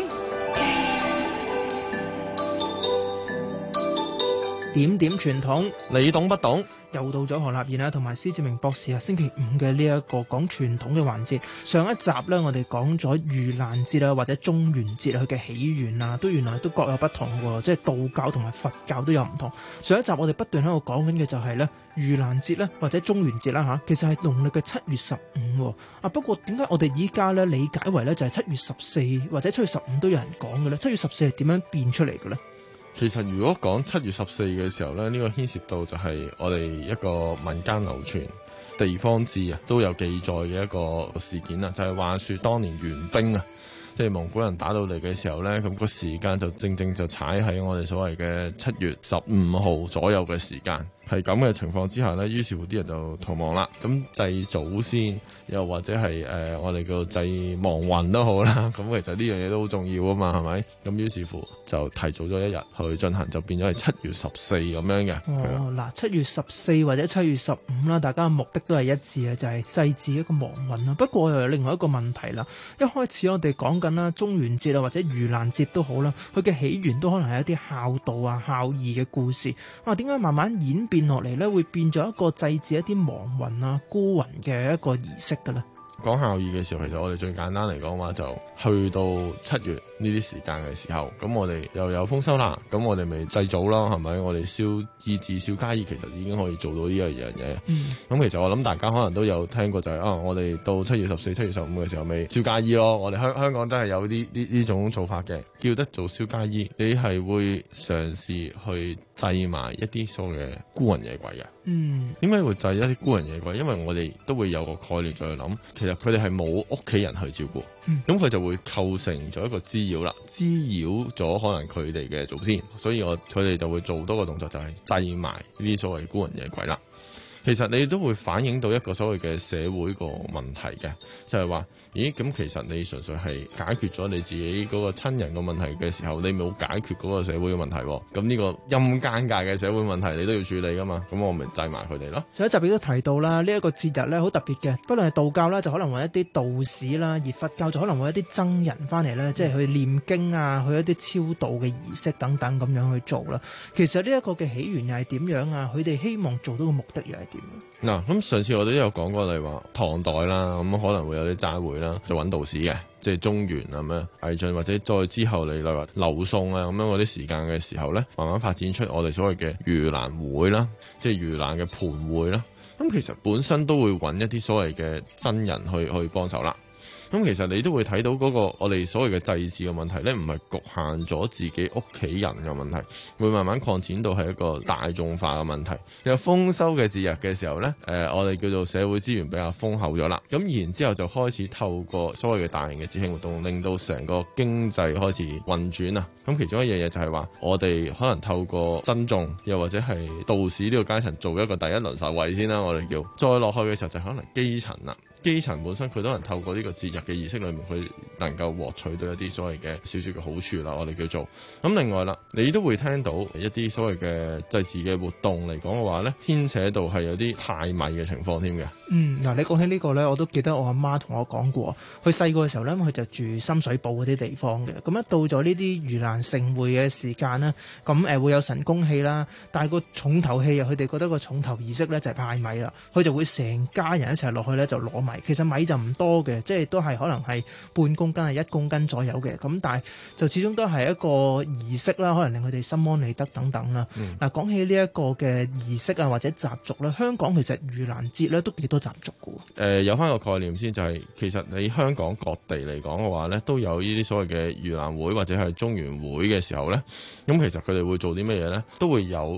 點點傳統， 你懂不懂？ 又到咗何立彥啦，同埋施志明博士啊，星期五嘅呢一個講傳統嘅環節。上一集呢，我哋講咗盂蘭節啊，或者中元節佢嘅起源啊，都原來都各有不同喎，即係道教同埋佛教都有唔同。上一集我哋不斷喺度講緊嘅就係呢盂蘭節咧，或者中元節啦嚇，其實係農曆嘅7月15啊。不過點解我哋依家咧理解為咧就係7月14或者7月15都有人講嘅咧？7月14係點樣變出嚟嘅咧？ 其實如果講7月14嘅時候咧，呢個牽涉到就係我哋一個民間流傳地方志啊都有記載嘅一個事件啊，就係話說當年元兵啊，即係蒙古人打到嚟嘅時候咧，咁個時間就正正就踩喺我哋所謂嘅7月15號左右嘅時間。係咁嘅情況之下呢，於是乎啲人就逃亡啦。咁祭祖先又或者係我哋叫祭亡魂都好啦。咁其實呢樣嘢都好重要啊嘛，係咪？咁於是乎就提早咗一日去進行，就變咗係7月14咁樣嘅。 嗱，7月14或者7月15啦，大家嘅目的都係一致嘅，就係祭祀一個亡魂啦。不過又有另外一個問題啦。一開始我哋講緊啦，中元節啊或者盂蘭節都好啦，佢嘅起源都可能係一啲孝道啊、孝義嘅故事。點解慢慢演變落嚟咧，會變咗一個祭祀一啲亡魂啊、孤魂嘅一個儀式嘅咧？ 講孝義嘅時候，其實我哋最簡單嚟講話，就去到7月呢啲時間嘅時候，咁我哋又有豐收啦，咁我哋咪祭祖啦，係咪？我哋燒衣紙、燒家衣，其實已經可以做到呢一樣嘢。咁其實我諗大家可能都有聽過，就係我哋到7月14、7月15嘅時候，咪燒家衣咯。我哋香港真係有呢種做法嘅，叫得做燒家衣。你係會嘗試去祭埋一啲所謂嘅孤魂野鬼嘅。點解會祭一啲孤魂野鬼？因為我哋都會有個概念再去諗，其實佢哋係冇屋企人去照顧，咁佢就會構成咗一個滋擾啦，滋擾咗可能佢哋嘅祖先，所以佢哋就會做多個動作，就係祭埋呢啲所謂孤魂野鬼啦。其實你都會反映到一個所謂嘅社會個問題嘅，就係話，咦咁其實你純粹係解決咗你自己嗰個親人個問題嘅時候，你冇解決嗰個社會嘅問題喎。咁呢個陰間界嘅社會問題你都要處理噶嘛，咁我咪祭埋佢哋咯。 上一集亦都提到啦，呢一個節日咧好特別嘅，不論係道教啦，就可能會一啲道士啦，而佛教就可能會一啲僧人翻嚟咧，即係去念經啊，去一啲超度嘅儀式等等咁樣去做啦。其實呢一個嘅起源又係點樣啊？佢哋希望做到嘅目的又係點？ 嗱，咁上次我哋都有講過，例如話唐代啦，咁可能會有啲齋會啦，就揾道士嘅，即係中元咁樣魏晉，或者再之後嚟例如話劉宋啊咁樣嗰啲時間嘅時候咧，慢慢發展出我哋所謂嘅盂蘭會啦，即係盂蘭嘅盤會啦。咁其實本身都會揾一啲所謂嘅真人去幫手啦。咁其實你都會睇到嗰個我哋所謂嘅祭祀嘅問題咧，唔係局限咗自己屋企人嘅問題，會慢慢擴展到係一個大眾化嘅問題。有豐收嘅節日嘅時候咧，我哋叫做社會資源比較豐厚咗啦。咁然之後就開始透過所謂嘅大型嘅節慶活動，令到成個經濟開始運轉啊。咁其中一樣嘢就係話，我哋可能透過僧眾，又或者係道士呢個階層做一個第一輪受惠先啦。我哋叫再落去嘅時候就可能基層啦。基層本身佢都能透過呢個節日嘅儀式裏面，佢能夠獲取到一啲所謂嘅少少嘅好處啦。我哋叫做咁。另外啦，你都會聽到一啲所謂嘅祭祀嘅活動嚟講嘅話咧，牽扯到係有啲太米嘅情況添嘅。嗱， 你講起呢個咧，我都記得我阿媽同我講過，佢細個嘅時候咧，佢就住深水埗嗰啲地方嘅。咁一到咗呢啲盂蘭盛會嘅時間咧，咁會有神功戲啦，但係個重頭戲啊，佢哋覺得個重頭儀式咧就係派米啦，佢就會成家人一齊落去咧就攞米。其實米就唔多嘅，即係都係可能係半公斤係1公斤左右嘅，咁但係就始終都係一個儀式啦，可能令佢哋心安理得等等啦。嗱，講起呢一個嘅儀式啊或者習俗咧，香港其實盂蘭節咧都幾多習俗嘅。 有翻個概念先，就係其實你香港各地嚟講嘅話咧，都有呢啲所謂嘅盂蘭會或者係中元會嘅時候咧，咁其實佢哋會做啲乜嘢咧？都會有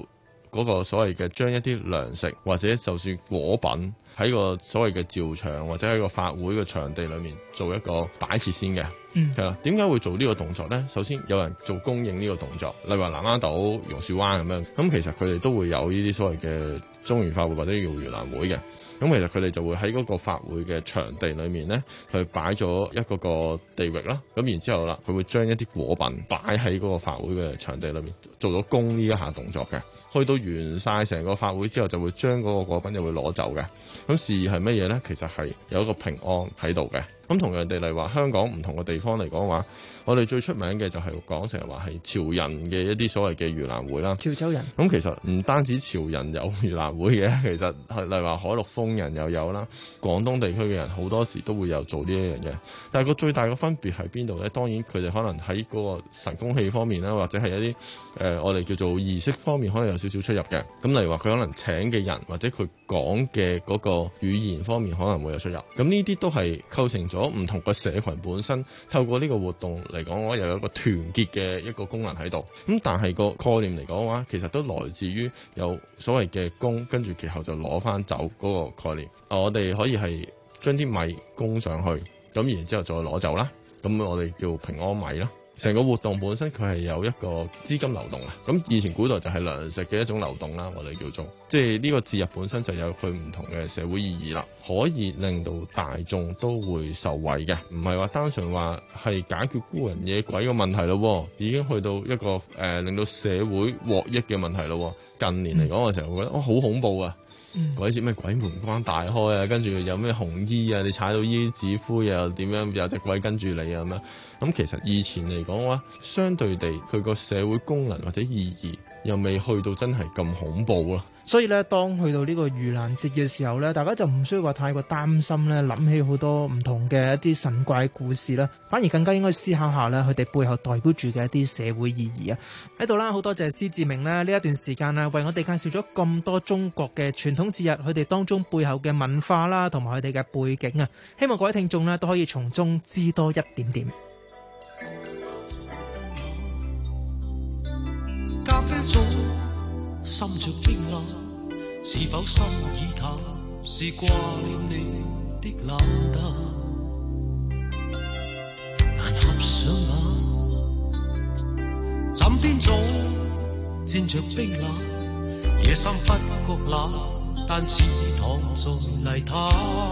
嗰個所謂嘅將一啲糧食或者就算果品喺個所謂嘅醮場或者喺個法會嘅場地裏面做一個擺設先嘅。係啦，點解會做呢個動作呢？首先有人做供應呢個動作，例如話南丫島、榕樹灣咁樣，咁其實佢哋都會有呢啲所謂嘅中元法會或者叫盂蘭會嘅。咁其實佢哋就會喺嗰個法會嘅場地裏面呢，去擺咗一個地域啦。咁然之後啦，佢會將一啲果品擺喺嗰個法會嘅場地裏面，做咗供呢一下動作嘅。去到完晒成個法會之後，就會將嗰個果品就會攞走嘅。咁示意係乜嘢呢？其實係有一個平安喺度嘅。咁同樣地嚟話，香港唔同嘅地方嚟講話，我哋最出名嘅就係講成日話係潮人嘅一啲所謂嘅盂蘭會啦。 潮州人。咁其實唔單止潮人有盂蘭會嘅，其實係例如話海陸豐人又有啦，廣東地區嘅人好多時都會有做呢一樣嘢。但係個最大嘅分別喺邊度呢？當然佢哋可能喺嗰個神功戲方面啦，或者係一啲我哋叫做儀式方面可能有少少出入嘅。咁例如話佢可能請嘅人或者佢講嘅嗰個語言方面可能會有出入。咁呢啲都係構成咗唔同個社群本身透過呢個活動嚟講嘅話，又有一個團結嘅一個功能喺度。咁但係個概念嚟講嘅話，其實都來自於有所謂嘅供，跟住其後就攞翻走嗰個概念。我哋可以係將啲米供上去，咁然之後再攞走啦。咁我哋叫平安米啦。成個活動本身佢係有一個資金流動啊，咁以前古代就係糧食嘅一種流動啦，我哋叫做，即係呢個節日本身就有佢唔同嘅社會意義啦，可以令到大眾都會受惠嘅，唔係話單純話係解決孤魂野鬼嘅問題咯，已經去到一個令到社會獲益嘅問題咯。近年嚟講，我成日會覺得好恐怖啊！嗰啲咩鬼門關大開啊，跟住有咩紅衣啊，你踩到衣指灰又點樣，有隻鬼跟住你啊咁樣。咁其實以前嚟講嘅話，相對地佢個社會功能或者意義又未去到真係咁恐怖咯。 所以咧，當去到呢個盂蘭節嘅時候咧，大家就唔需要話太過擔心咧，諗起好多唔同嘅一啲神怪故事啦，反而更加應該思考下咧，佢哋背後代表住嘅一啲社會意義啊。喺度啦，好多謝施志明咧呢一段時間啊，為我哋介紹咗咁多中國嘅傳統節日，佢哋當中背後嘅文化啦，同埋佢哋嘅背景啊，希望各位聽眾咧都可以從中知多一點點。 咖啡早，滲着冰冷，是否心已淡？是掛念你的冷淡。難合上眼，枕邊早沾着冰冷，夜深不覺冷，但似躺在泥灘。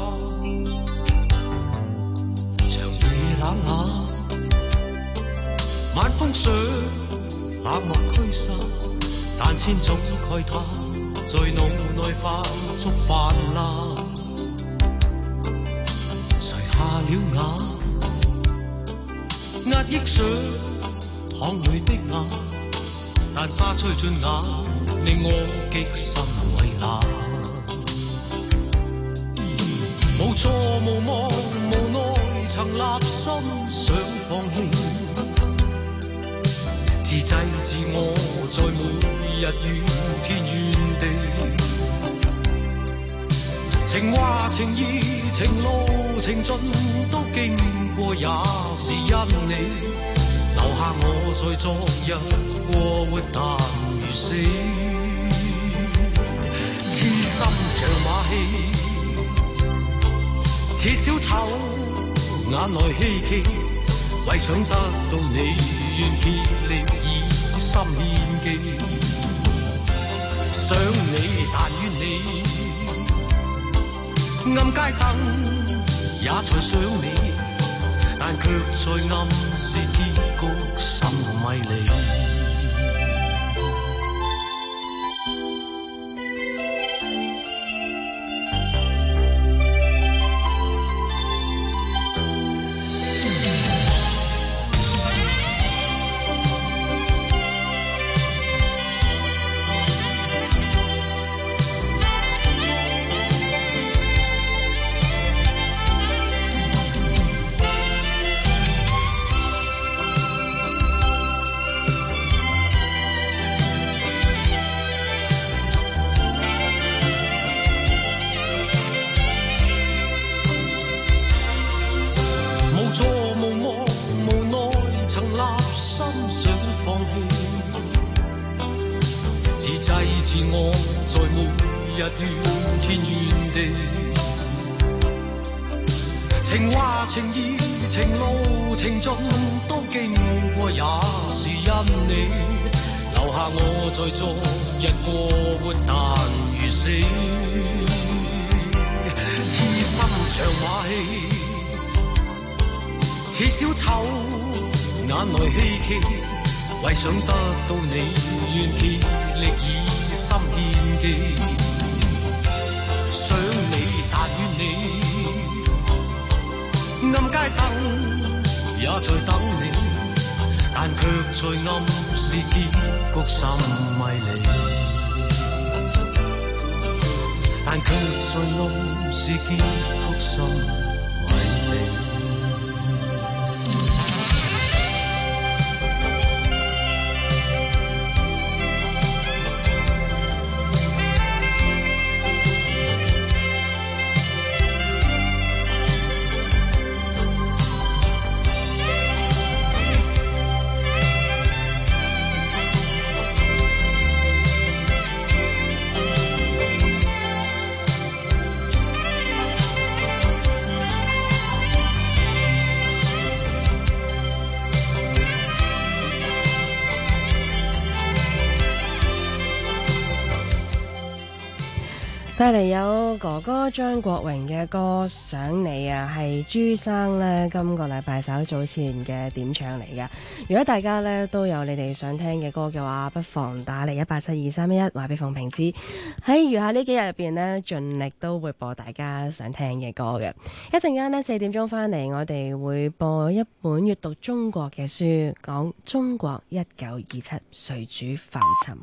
長夜冷冷，晚風上冷漠驅散，但千種慨嘆在腦內快速泛濫。垂下了眼，壓抑上淌淚的眼，但沙吹進眼，令我極心為難。無助無望無奈，曾立心想放棄，自制自我，在每日怨天怨地，情話情意情路情盡都經過，也是因你留下我在昨日過活淡如死，痴心像馬戲，似小丑眼內希冀，為想得到你願竭力以心獻技，想你但願你，暗街燈也才想你，但卻在暗示結局甚迷離。 次我在每日怨天怨地，情話情義情路情盡都經過，也是因你留下我在昨日過活但如死，痴心長馬戲，似小丑眼內希冀，為想得到你願竭力以心獻技，想你但願你暗街燈也在等你，但卻在暗示結局甚迷離，但卻在暗示結局甚迷離。 帶嚟有哥哥張國榮嘅歌想你啊，係朱生呢今個禮拜稍早前嘅點唱嚟㗎。如果大家呢都有你哋想聽嘅歌嘅話，不妨打嚟1872311話俾鳳萍知。喺餘下呢幾日入邊呢，盡力都會播大家想聽嘅歌嘅。一陣間呢4點鐘翻嚟，我哋會播一本閱讀中國嘅書，講中國1927誰主浮沉。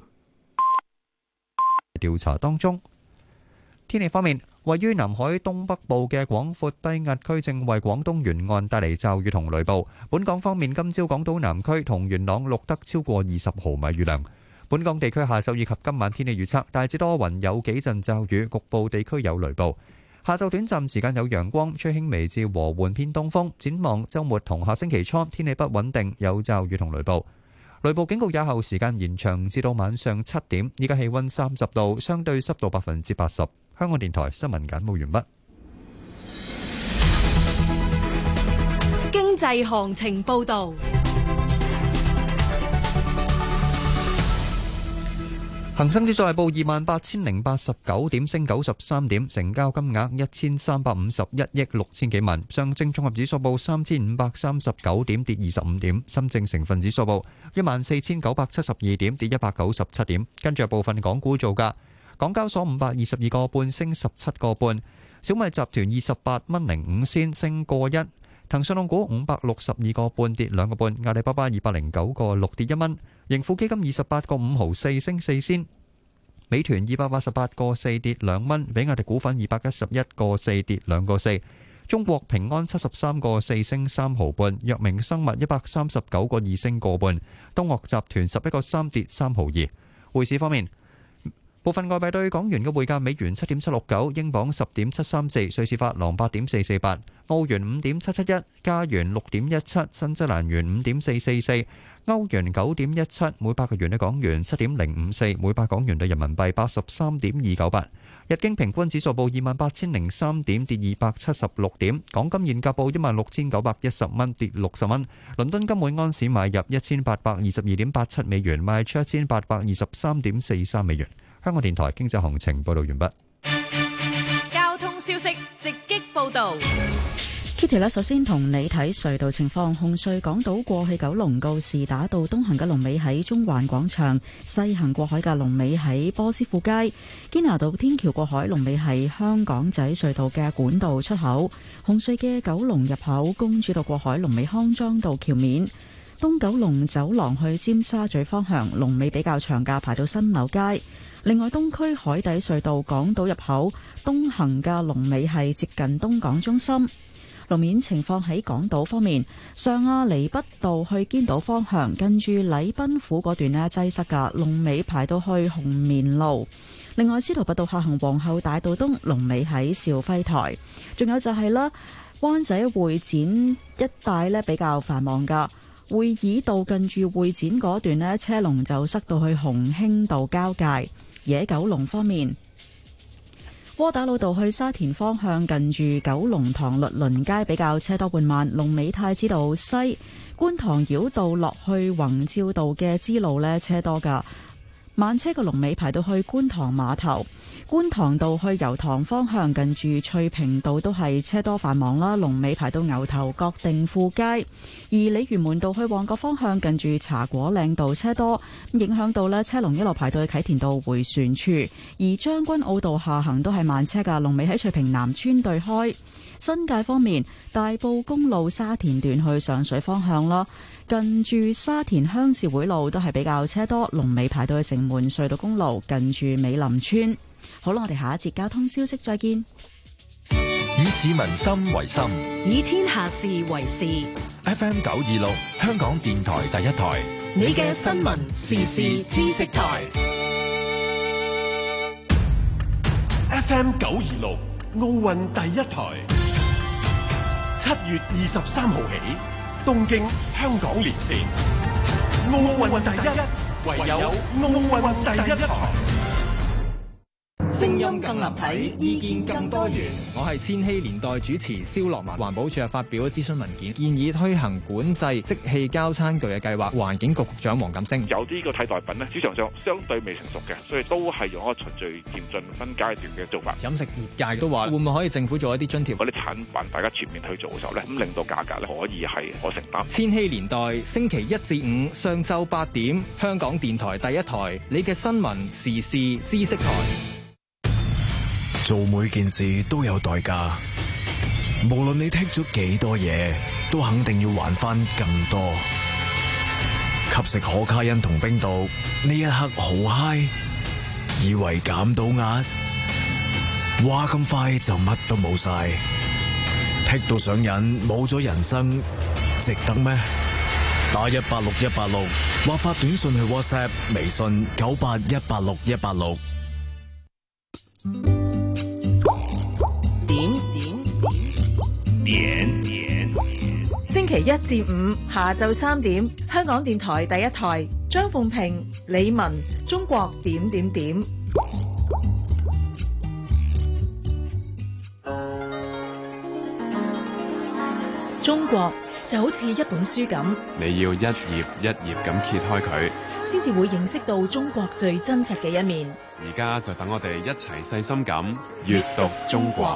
調查當中。天氣方面，位於南海東北部嘅廣闊低壓區正為廣東沿岸帶嚟驟雨同雷暴。本港方面，今朝港島南區同元朗錄得超過20毫米雨量。本港地區下晝以及今晚天氣預測，大致多雲，有幾陣驟雨，局部地區有雷暴。下晝短暫時間有陽光，吹輕微至和緩偏東風。展望週末同下星期初，天氣不穩定，有驟雨同雷暴。雷暴警告有效時間延長至到晚上7點。依家氣溫30度，相對濕度80%。香港電台新聞簡報完畢。 經濟行情報導。 恒生指數係報28,089點，升93點，成交金額1351億6千幾萬。上證綜合指數報3539點，跌25點。深證成分指數報14,972點，跌197點。跟住部分港股造價。港交所522個半升17個半，小米集團28蚊05仙升個1，騰訊控股562個半跌2個半，阿里巴巴209個6跌1蚊，盈富基金28個5毫4升4仙，美團288個4跌2蚊，比亞迪股份211個4跌2個4，中國平安73個4升3毫半，藥明生物139個2升個半，東嶽集團11個3跌3毫2。匯市方面。部分外幣對港元嘅匯價：美元7.769，英鎊10.734，瑞士法郎8.448，澳元5.771，加元6.17，新西蘭元5.444，歐元9.17，每百元對港元7.054，每百港元對人民幣83.298。日經平均指數報28,003點，跌276點。港金現價報16,910蚊，跌60蚊。倫敦金每安士買入1,822.87美元，賣出1,823.43美元。香港電台經濟行情報道完畢。 交通消息直擊報道。 Kitty 咧，首先同你睇隧道情況。紅隧港島過去九龍告士打道東行嘅龍尾喺中環廣場，西行過海嘅龍尾喺波斯富街。堅拿道天橋過海龍尾係香港仔隧道嘅管道出口。紅隧嘅九龍入口公主道過海龍尾康莊道橋面。東九龍走廊去尖沙咀方向龍尾比較長嘅排到新樓街。另外，東區海底隧道港島入口東行嘅龍尾係接近東港中心。路面情況喺港島方面，上亞厘畢道去堅道方向，近住禮賓府嗰段呢擠塞㗎，龍尾排到去紅棉路。另外，司徒拔道下行皇后大道東龍尾喺肇輝台。仲有就係啦，灣仔會展一帶呢比較繁忙㗎，會議道近住會展嗰段呢車龍就塞到去鴻興道交界。 而喺九龍方面，窩打老道去沙田方向近住九龍塘律倫街比較車多緩慢，龍尾太子道西。觀塘繞道落去宏照道嘅支路呢，車多噶，慢車嘅龍尾排到去觀塘碼頭。觀塘道去油塘方向近住翠屏道都係車多繁忙啦，龍尾排到牛頭角定富街。而鯉魚門道去旺角方向近住茶果嶺道車多，影響到呢車龍一路排到去啟田道回旋處。而將軍澳道下行都係慢車噶，龍尾喺翠屏南村對開。新界方面，大埔公路沙田段去上水方向啦，近住沙田鄉事會路都係比較車多，龍尾排到去城門隧道公路近住美林村。好啦，我哋下一節交通消息再見。 以市民心為心， 以天下事為事。 FM 926，香港電台第一台， 你嘅新聞時事知識台。 FM 926，奧運第一台。7月23號起，東京香港連線，奧運第一，唯有奧運第一台。 聲音更立體，意見更多元。我係千禧年代主持蕭樂文。環保署發表諮詢文件，建議推行管制即棄膠餐具嘅計劃。環境局局長黃錦星： 有啲個替代品咧，市場上相對未成熟嘅，所以都係用一個循序漸進、分階段嘅做法。 飲食業界都話，會唔會可以政府做一啲津貼？ 嗰啲產品大家全面去做嘅時候咧，咁令到價格咧可以係可承擔。 千禧年代星期1至5上晝8點，香港電台第一台，你嘅新聞時事知識台。 做每件事都有代價，無論你剔咗幾多嘢，都肯定要還翻更多。吸食可卡因同冰毒，呢一刻好嗨，以為減到壓，話咁快就乜都冇晒，剔到上癮，冇咗人生，值得咩？打186186，或發短信去 WhatsApp、微信98186186。 星期1至5下晝3點，香港電台第一台，張鳳平、李文，中國點點點。中國就好似一本書咁， 你要一頁一頁咁揭開佢， 先至會認識到中國最真實嘅一面。 而家就等我哋一齊細心咁閱讀中國。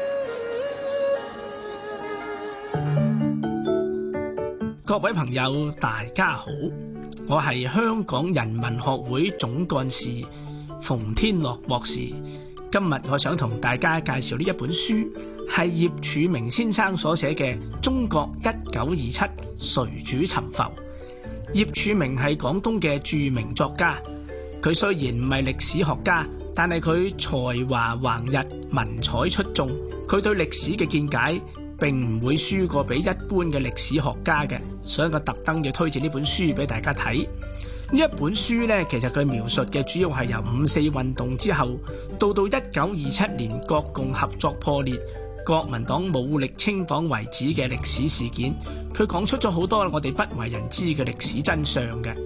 各位朋友大家好，我係香港人民學會總幹事馮天樂博士。今日我想同大家介紹呢一本書，係葉柱銘先生所寫嘅《中國1927誰主沉浮》。葉柱銘係廣東嘅著名作家，佢雖然唔係歷史學家，但係佢才華橫溢，文采出眾，佢對歷史嘅見解並唔會輸過俾一般嘅歷史學家嘅，所以我特登要推薦呢本書俾大家睇。呢一本書呢，其實佢描述嘅主要係由五四運動之後到1927年國共合作破裂，國民黨武力清黨為止嘅歷史事件。佢講出咗好多我哋不為人知嘅歷史真相嘅。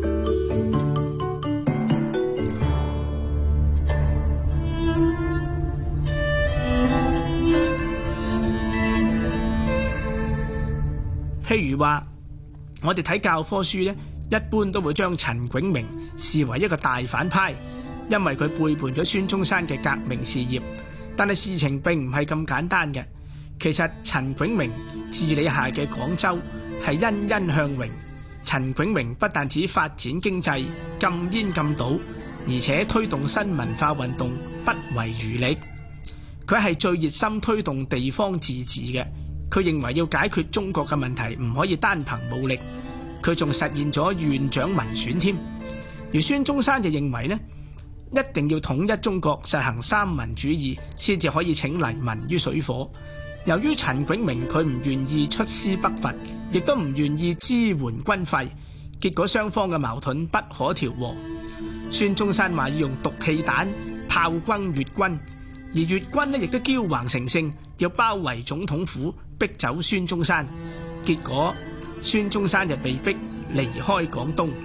譬如話，我哋睇教科書呢，一般都會將陳炯明視為一個大反派，因為佢背叛咗孫中山嘅革命事業。但係事情並唔係咁簡單嘅。其實陳炯明治理下嘅廣州係欣欣向榮。陳炯明不但只發展經濟、禁煙禁賭，而且推動新文化運動不遺餘力。佢係最熱心推動地方自治嘅。佢認為要解決中國嘅問題唔可以單憑武力，佢仲實現咗縣長民選添。而孫中山就認為呢，一定要統一中國，實行三民主義，先至可以請黎民於水火。由於陳炯明佢唔願意出師北伐，亦都唔願意支援軍費，結果雙方嘅矛盾不可調和。孫中山話要用毒氣彈炮轟粵軍，而粵軍呢亦都驕橫成性，要包圍總統府，逼走孫中山。結果孫中山就被逼離開廣東。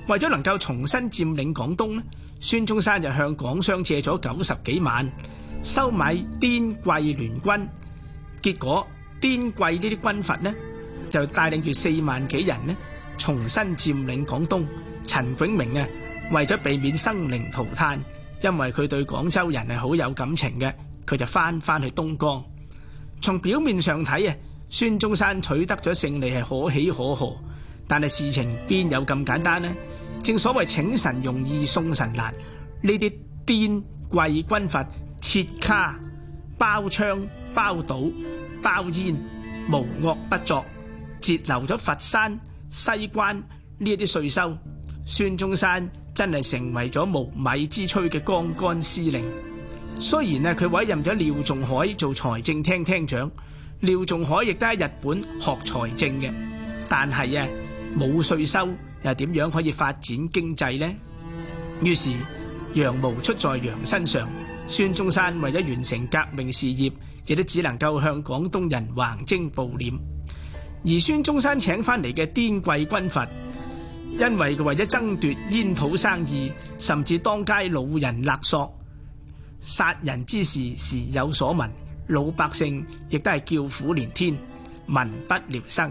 為咗能夠重新佔領廣東呢，孫中山就向港商借咗90幾萬，收買滇桂聯軍。結果滇桂呢啲軍閥呢，就帶領住4萬幾人呢，重新佔領廣東。陳炯明啊，為咗避免生靈塗炭，因為佢對廣州人係好有感情嘅，佢就翻去東江。從表面上睇啊，孫中山取得咗勝利係可喜可賀，但係事情邊有咁簡單呢？正所謂請神容易送神難，呢啲滇桂軍閥設卡、包槍、包賭、包煙，無惡不作，截留咗佛山、西關呢一啲稅收。孫中山真係成為咗無米之炊嘅江幹司令。雖然佢委任咗廖仲愷做財政廳廳長，廖仲愷亦都喺日本學財政嘅，但係冇稅收又點樣可以發展經濟呢？於是羊毛出在羊身上，孫中山為咗完成革命事業，亦都只能夠向廣東人橫徵暴斂。而孫中山請翻嚟嘅滇桂軍閥，因為佢為咗爭奪煙土生意，甚至當街老人勒索，殺人之事時有所聞，老百姓亦都係叫苦連天，民不聊生。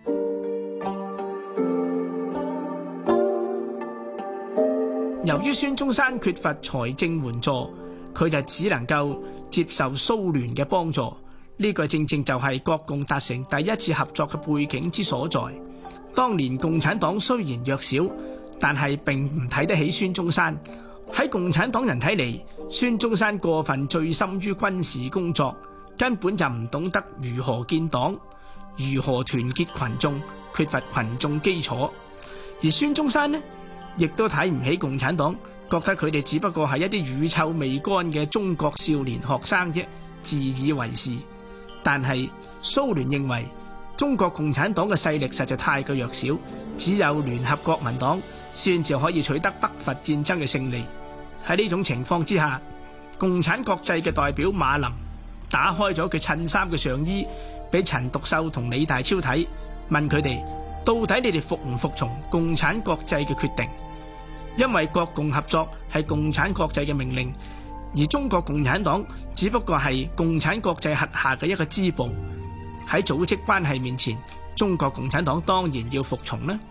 由於孫中山缺乏財政援助，佢就只能夠接受蘇聯嘅幫助。呢個正正就係國共達成第一次合作嘅背景之所在。當年共產黨雖然弱小，但係並唔睇得起孫中山。喺共產黨人睇嚟，孫中山過分醉心於軍事工作，根本就唔懂得如何建黨，如何團結群眾，缺乏群眾基礎。而孫中山呢，亦都睇唔起共產黨，覺得佢哋只不過係一啲乳臭未乾嘅中國少年學生啫，自以為是。但係蘇聯認為中國共產黨嘅勢力實在太過弱小，只有聯合國民黨先至可以取得北伐戰爭嘅勝利。喺呢種情況之下，共產國際嘅代表馬林打開咗佢襯衫嘅上衣俾陳獨秀同李大超睇，問佢哋到底你哋服唔服從共產國際嘅決定？因為國共合作係共產國際嘅命令，而中國共產黨只不過係共產國際轄下嘅一個支部。喺組織關係面前，中國共產黨當然要服從啦。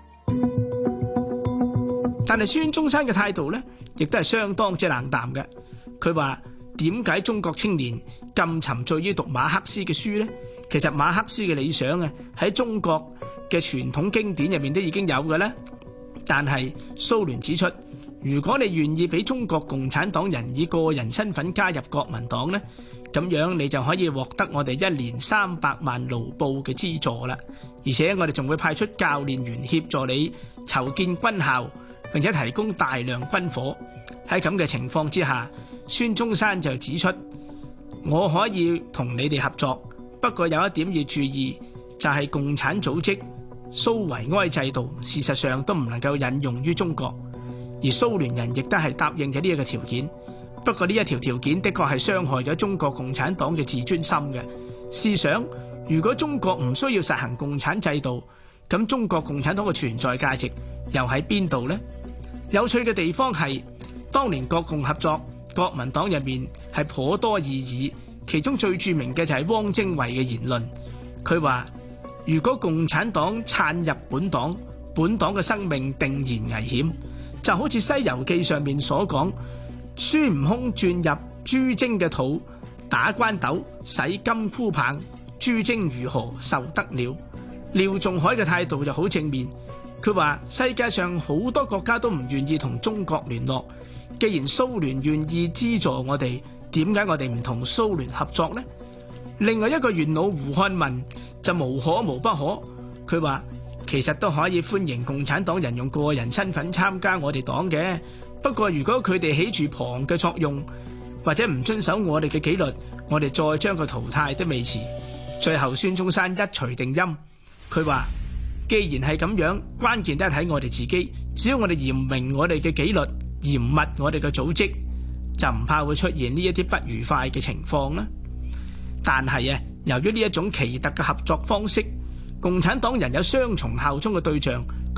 但係孫中山嘅態度呢，亦都係相當之冷淡嘅。佢話點解中國青年咁沉醉於讀馬克思嘅書呢？其實馬克思嘅理想喺中國嘅傳統經典入面都已經有嘅啦。但係蘇聯指出，如果你願意俾中國共產黨人以個人身份加入國民黨呢，咁樣你就可以獲得我哋1年300萬盧布嘅資助啦。而且我哋仲會派出教練員協助你籌建軍校，並且提供大量軍火。喺咁嘅情況之下，孫中山就指出，我可以同你哋合作，不過有一點要注意，就係共產組織蘇維埃制度事實上都唔能夠引用於中國，而蘇聯人亦都係答應咗呢一個條件。不過呢一條條件的確係傷害咗中國共產黨嘅自尊心嘅。試想，如果中國唔需要實行共產制度，咁中國共產黨嘅存在價值又喺邊度呢？有趣嘅地方係，當年國共合作，國民黨入面係頗多異議，其中最著名嘅就係汪精衛嘅言論。佢話如果共產黨竄入本黨，本黨嘅生命定然危險，就好似《西遊記》上面所講，孫悟空轉入豬精嘅肚，打關鬥，洗金箍棒，豬精如何受得了？廖仲愷嘅態度就好正面，佢話世界上好多國家都唔願意同中國聯絡，既然蘇聯願意資助我哋，點解我哋唔同蘇聯合作呢？另外一個元老胡漢民就無可無不可，佢話其實都可以歡迎共產黨人用個人身份參加我哋黨嘅，不過如果佢哋起住旁嘅作用，或者唔遵守我哋嘅紀律，我哋再將佢淘汰都未遲。最後孫中山一錘定音，佢話既然係咁樣，關鍵都係睇我哋自己，只要我哋嚴明我哋嘅紀律，嚴密我哋嘅組織，就唔怕會出現呢一啲不愉快嘅情況啦。但係由於呢一種奇特嘅合作方式，共產黨人有雙重效忠嘅對象，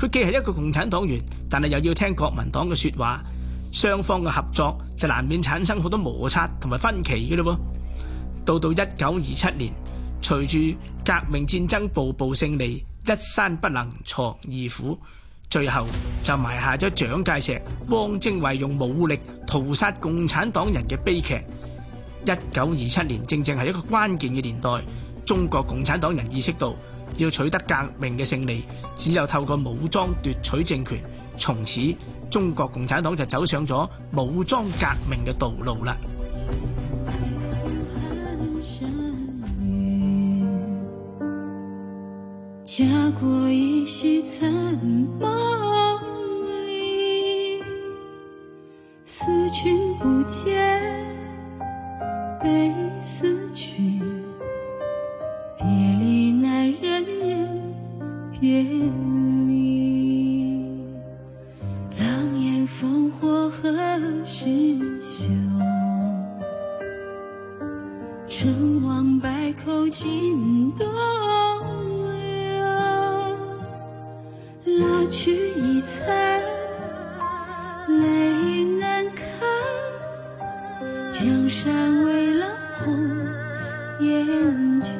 佢既係一個共產黨員，但係又要聽國民黨嘅説話，雙方嘅合作就難免產生好多摩擦同埋分歧嘅咯噃。到1927年，隨住革命戰爭步步勝利，一山不能藏二虎，最後就埋下咗蔣介石、汪精衛用武力屠殺共產黨人嘅悲劇。1927年正正係一個關鍵嘅年代，中國共產黨人意識到要取得革命嘅勝利，只有透過武裝奪取政權，從此中國共產黨就走上咗武裝革命嘅道路啦。 家國依稀殘夢裏，思君不見，悲思君，別離難忍忍別離，狼煙烽火何時休？成王敗寇盡東流，蠟炬已殘，淚難看，江山為了紅顏舊。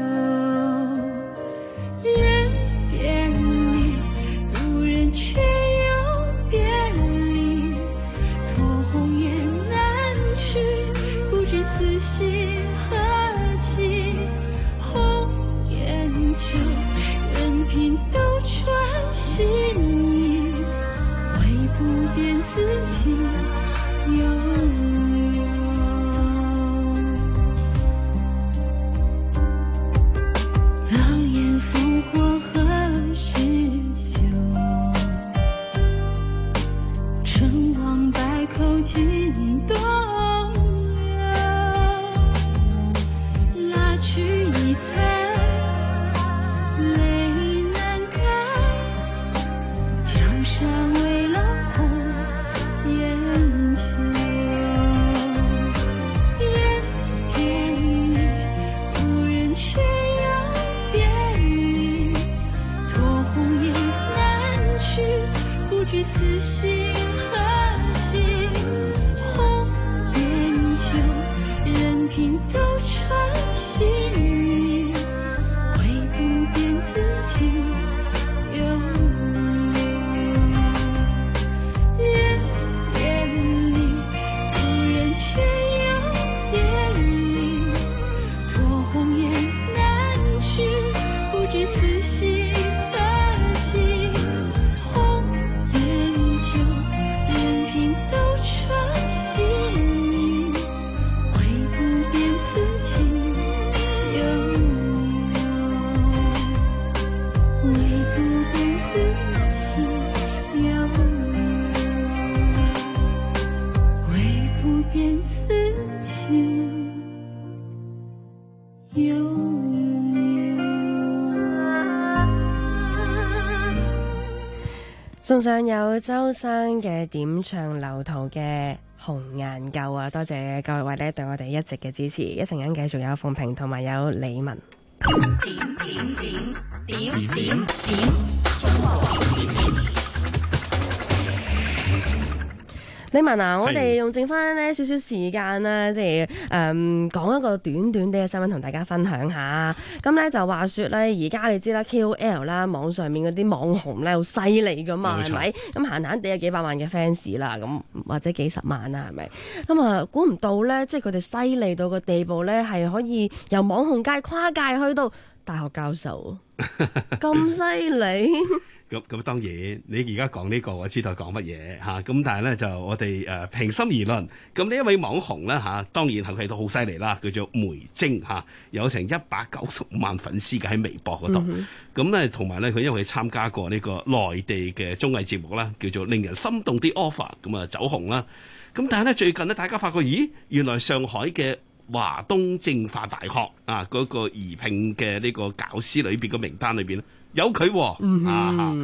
人別離，故人卻又別離，托鴻雁南去，不知此心何寄。紅顏舊，任憑斗轉星移，唯不變自己悠。 送上有周生嘅點唱劉濤嘅紅顏舊啊！多謝各位咧對我哋一直嘅支持，一陣間繼續有鳳萍同埋有李文。點李文啊，我哋用剩翻呢少少時間啦，即係講一個短短啲嘅新聞同大家分享下。咁咧就話說咧，而家你知啦 KOL 啦，網上面嗰啲網紅咧好犀利噶嘛，係咪？咁閒閒地有幾百萬嘅 fans 啦，咁或者幾十萬啦，係咪？咁啊，估唔到咧，即係佢哋犀利到個地步咧，係可以由網紅界跨界去到大學教授，咁犀利！ 咁當然，你而家講呢個我知道講乜嘢嚇，咁但係咧就我哋平心而論，咁呢一位網紅咧嚇，當然係佢都好犀利啦，叫做梅晶嚇，有成195萬粉絲嘅喺微博嗰度，咁咧同埋咧佢因為佢參加過呢個內地嘅綜藝節目啦，叫做令人心動啲 offer， 咁啊走紅啦，咁但係咧最近咧大家發覺，咦原來上海嘅華東政法大學啊嗰個宜聘嘅呢個教師裏邊嘅名單裏邊咧。有佢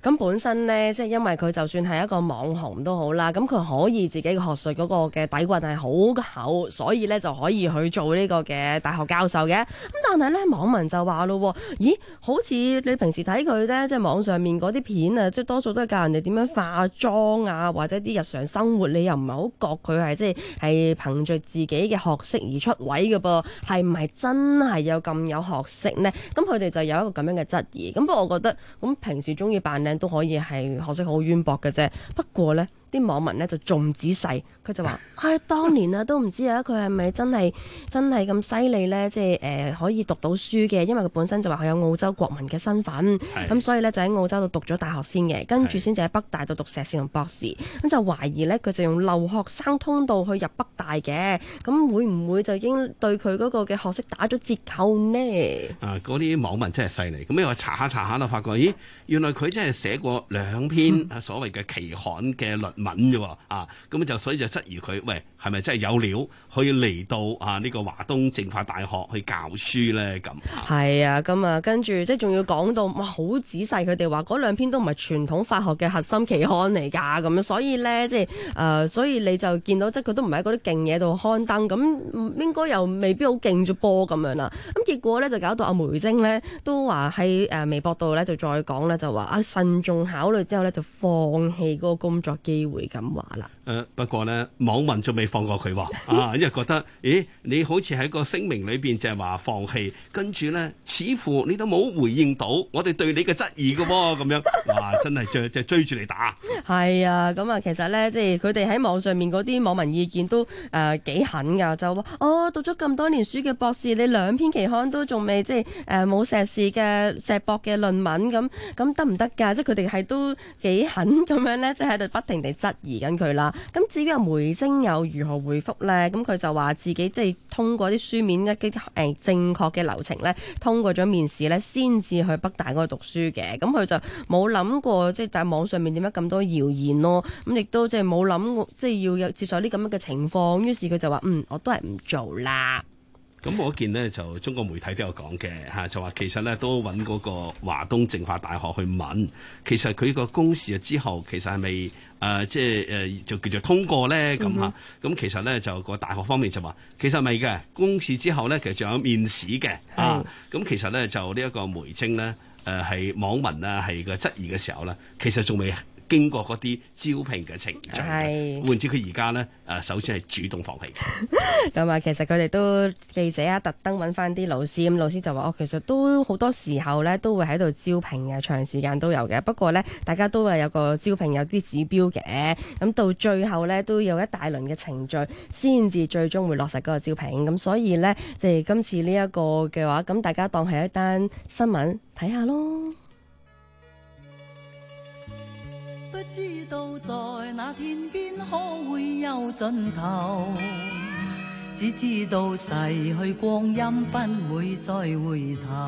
咁本身呢，即係因為佢就算係一個網紅都好啦，咁佢可以自己嘅學術嗰個嘅底蘊係好厚，所以呢就可以去做呢個嘅大學教授嘅。咁但係呢，網民就話咯，咦，好似你平時睇佢呢，即係網上面嗰啲片啊，即係多數都係教人哋點樣化妝啊，或者啲日常生活，你又唔係好覺佢係即係憑著自己嘅學識而出位嘅噃，係唔係真係有咁有學識呢？咁佢哋就有一個咁樣嘅質疑。咁不過我覺得，咁平時中意扮靚都可以係學識好淵博嘅啫。不過呢，啲網民呢就仲仔細，佢就話：唉，當年啊都唔知啊，佢係咪真係咁犀利呢？即係可以讀到書嘅，因為佢本身就話佢有澳洲國民嘅身份，咁所以呢，就喺澳洲度讀咗大學先嘅，跟住先至喺北大度讀碩士同博士。咁就懷疑呢，佢就用留學生通道去入北大嘅，咁會唔會就已經對佢嗰個嘅學識打咗折扣呢？ 嗰啲網民真係犀利。咁我查下就發覺，咦，原來佢真係寫過2篇所謂嘅期刊嘅論文啫喎。咁就所以就質疑佢，喂，係咪真係有料可以嚟到呢個華東政法大學去教書咧？咁係啊，咁啊，跟住即係仲要講到哇，好仔細，佢哋話嗰2篇都唔係傳統法學嘅核心期刊嚟㗎，咁樣所以咧，即係所以你就見到即係佢都唔係喺嗰啲勁嘢度刊登，咁應該又未必好勁啫波咁樣啦。咁結果咧就搞到阿梅晶咧都話喺微博度咧就再講咧，就話慎重考慮之後咧就放棄嗰個工作機會咁話啦。 不過呢，網民仲未放過佢喎，因為覺得，咦，你好似喺個聲明裏邊就係話放棄，跟住呢，似乎你都冇回應到我哋對你嘅質疑嘅喎，咁樣，哇，真係追住嚟打。 係啊，咁啊，其實呢，即係佢哋喺網上面嗰啲網民意見都幾狠㗎，就話讀咗咁多年書嘅博士，你2篇期刊都仲未即係冇碩士嘅碩博嘅論文，咁得唔得㗎？即係佢哋係都幾狠咁樣呢，即係喺度不停地質疑緊佢啦。咁至於阿梅晶又如何回覆呢？咁佢就話自己即係通過啲書面一啲正確嘅流程呢，通過咗面試呢，先至去北大嗰度讀書嘅。咁佢就冇諗過即係但係網上面點解咁多謠言咯？咁亦都即係冇諗過即係要接受啲咁樣嘅情況。於是佢就話我都係唔做啦。 咁我見呢，就中國媒體都有講嘅嚇，就話其實呢都揾嗰個華東政法大學去問，其實佢個公示之後其實係咪就叫做通過呢？咁嚇？咁其實呢，就個大學方面就話其實未嘅，公示之後呢，其實仲有面試嘅咁其實呢，就呢一個梅晶呢，係網民啊係個質疑嘅時候呢，其實仲未經過嗰啲招聘嘅程序，換至佢而家呢，首先係主動放棄。 咁啊，其實佢哋都記者啊，特登揾翻啲老師，咁老師就話其實都好多時候呢都會喺度招聘嘅，長時間都有嘅。不過呢，大家都係有個招聘有啲指標嘅，咁到最後呢，都有一大輪嘅程序，先至最終會落實嗰個招聘。咁所以呢，即係今次呢一個嘅話，咁大家當係一單新聞睇下咯。 不知道在那天邊可會有盡頭，只知道逝去光陰不會再回頭。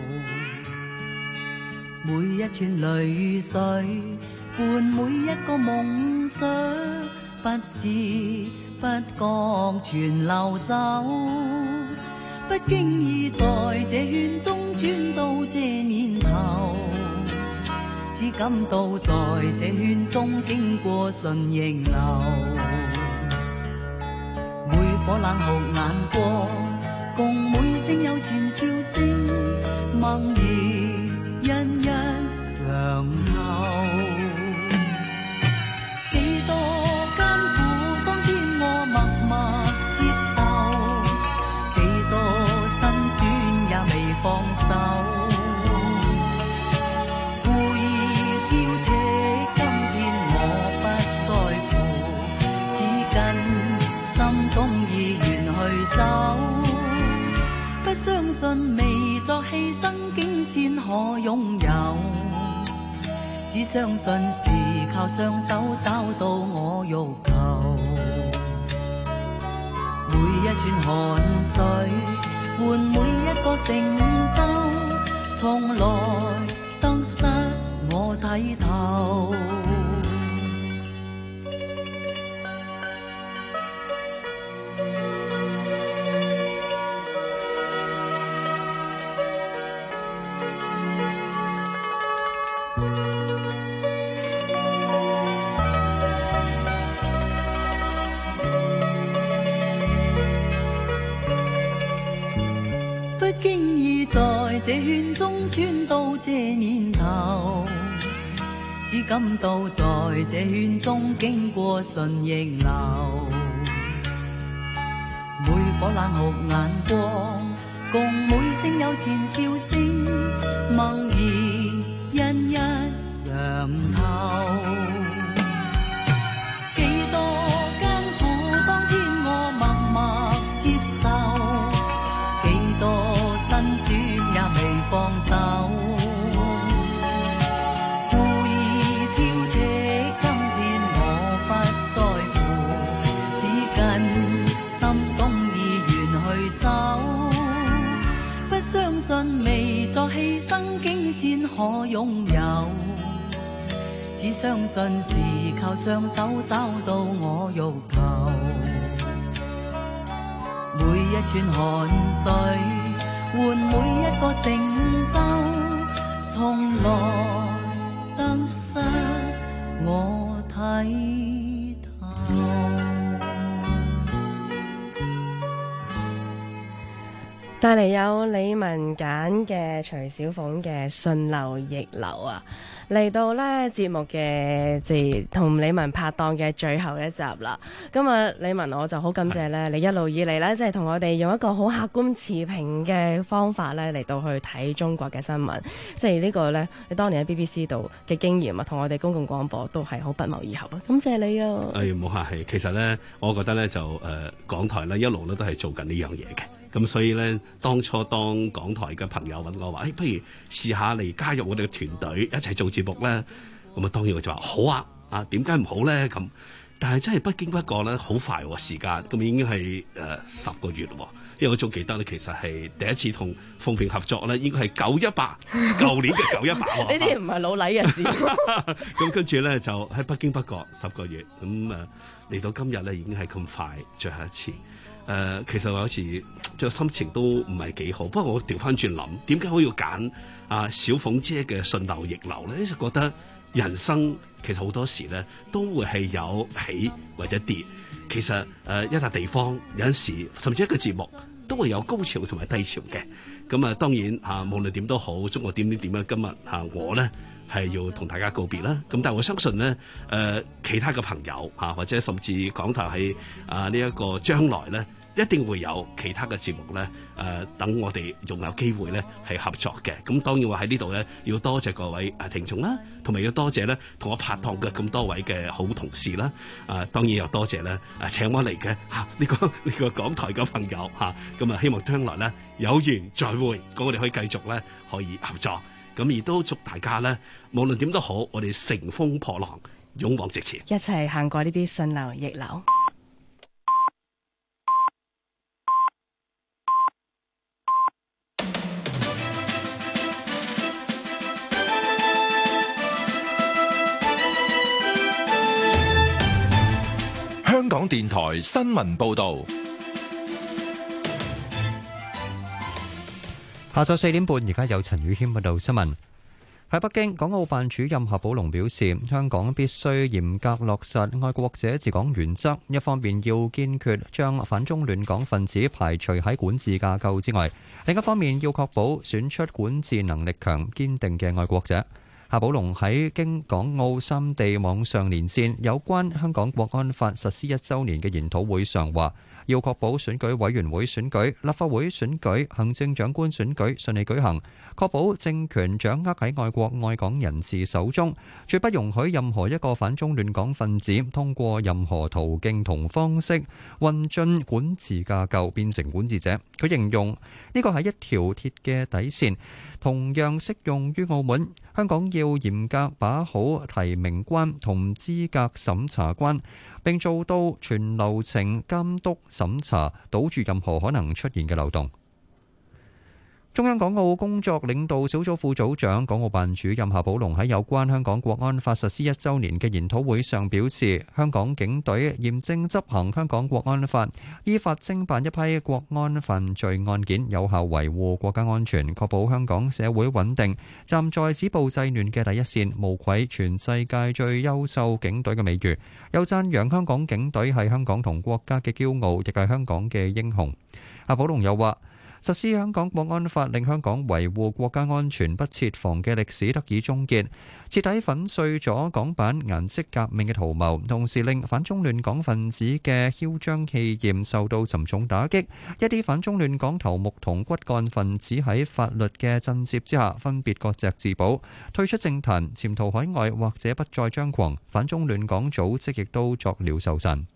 每一串淚水伴每一個夢想，不知不覺全流走。不經意在這圈中轉到這年頭，只感到在這圈中經過順逆流，每顆冷酷眼光，共每聲友善笑聲，默然一一常留。幾多艱苦，當天我默默接受，幾多辛酸也未放手。相信未作犧牲，竟先可擁有。只相信是靠雙手找到我欲求。每一串汗水換每一個成就，從來得失我睇透。 這圈中穿到這年頭，只感到在這圈中經過順逆流，每顆冷酷眼光，共每聲友善笑聲，猛然因一嘗透。幾多艱苦當天我默默接受，幾多辛酸也未放手，故意挑剔今天我不在乎，只跟心中意願去走，不相信未作犧牲竟先可擁有，只相信是靠雙手找到我欲求，每一串汗水換每一個成就，從來得失我睇透。 帶嚟有李文揀嘅徐小鳳嘅順流逆流啊，嚟到呢節目嘅同李文拍檔嘅最後一集啦。今日李文我就好感謝呢，你一路以嚟呢，即係同我哋用一個好客觀持平嘅方法呢嚟到去睇中國嘅新聞，即係呢個呢，你當年喺 BBC 度嘅經驗啊，同我哋公共廣播都係好不謀而合啊！感謝你啊！ 冇客氣，其實呢，我覺得呢，就港台呢一路呢都係做緊呢樣嘢嘅。咁所以咧，當初當港台嘅朋友揾我話，不如試下嚟加入我哋嘅團隊一齊做節目咧。咁啊，當然我就話好啊，點解唔好咧？咁，但係真係不經不覺咧，好快時間，咁已經係10個月咯。因為我仲記得咧，其實係第一次同鳳萍合作咧，應該係918，舊年嘅918。 呢啲唔係老禮嘅事。 咁跟住咧就喺不經不覺10個月，咁嚟到今日咧已經係咁快最後一次。其實我有時個心情都唔係幾好，不過我調翻轉諗，點解我要揀小鳳姐嘅順流逆流咧？就覺得人生其實好多時咧都會係有起或者跌。其實一笪地方有陣時，甚至一個節目都會有高潮同埋低潮嘅。咁當然無論點都好，中國點樣今日我咧係要同大家告別啦。咁但係我相信咧其他嘅朋友或者甚至港台喺呢一個將來咧，一定會有其他嘅節目咧，等我哋仲有機會咧係合作嘅。咁當然我喺呢度咧要多謝各位聽眾啦，同埋要多謝咧同我拍檔嘅咁多位嘅好同事啦。當然又多謝咧請我嚟嘅呢個港台嘅朋友嚇。咁希望將來咧有緣再會，咁我哋可以繼續咧可以合作。咁亦都祝大家咧，無論點都好，我哋乘風破浪，勇往直前， 一齊行過呢啲順流逆流。 香港電台新聞報道。 下晝4點半，而家有陳宇謙報道新聞。喺北京，港澳辦主任夏寶龍表示，香港必須嚴格落實愛國者治港原則，一方面要堅決將反中亂港分子排除喺管治架構之外，另一方面要確保選出管治能力強、堅定嘅愛國者。夏寶龍喺經港澳三地網上連線有關香港國安法實施1週年嘅研討會上話，要確保選舉委員會選舉、立法會選舉、行政長官選舉順利舉行，確保政權掌握喺愛國愛港人士手中，絕不容許任何一個反中亂港分子通過任何途徑同方式混進管治架構變成管治者。佢形容呢個係一條鐵嘅底線，同樣適用於澳門。香港要嚴格把好提名關同資格審查關，並做到全流程監督審查，堵住任何可能出現嘅漏洞。中央港澳工作領導小組副組長、港澳辦主任夏寶龍喺有關香港國安法實施1週年嘅研討會上表示，香港警隊嚴正執行香港國安法，依法偵辦一批國安犯罪案件，有效維護國家安全，確保香港社會穩定，站在止暴制亂嘅第一線，無愧全世界最優秀警隊嘅美譽。又讚揚香港警隊係香港同國家嘅驕傲，亦係香港嘅英雄。夏寶龍又話， 實施香港國安法令香港維護國家安全不設防嘅歷史得以終結，徹底粉碎咗港版顏色革命嘅圖謀，同時令反中亂港分子嘅囂張氣焰受到沉重打擊。一啲反中亂港頭目同骨幹分子喺法律嘅震懾之下，分別割席自保，退出政壇，潛逃海外或者不再張狂。反中亂港組織亦都作了受散。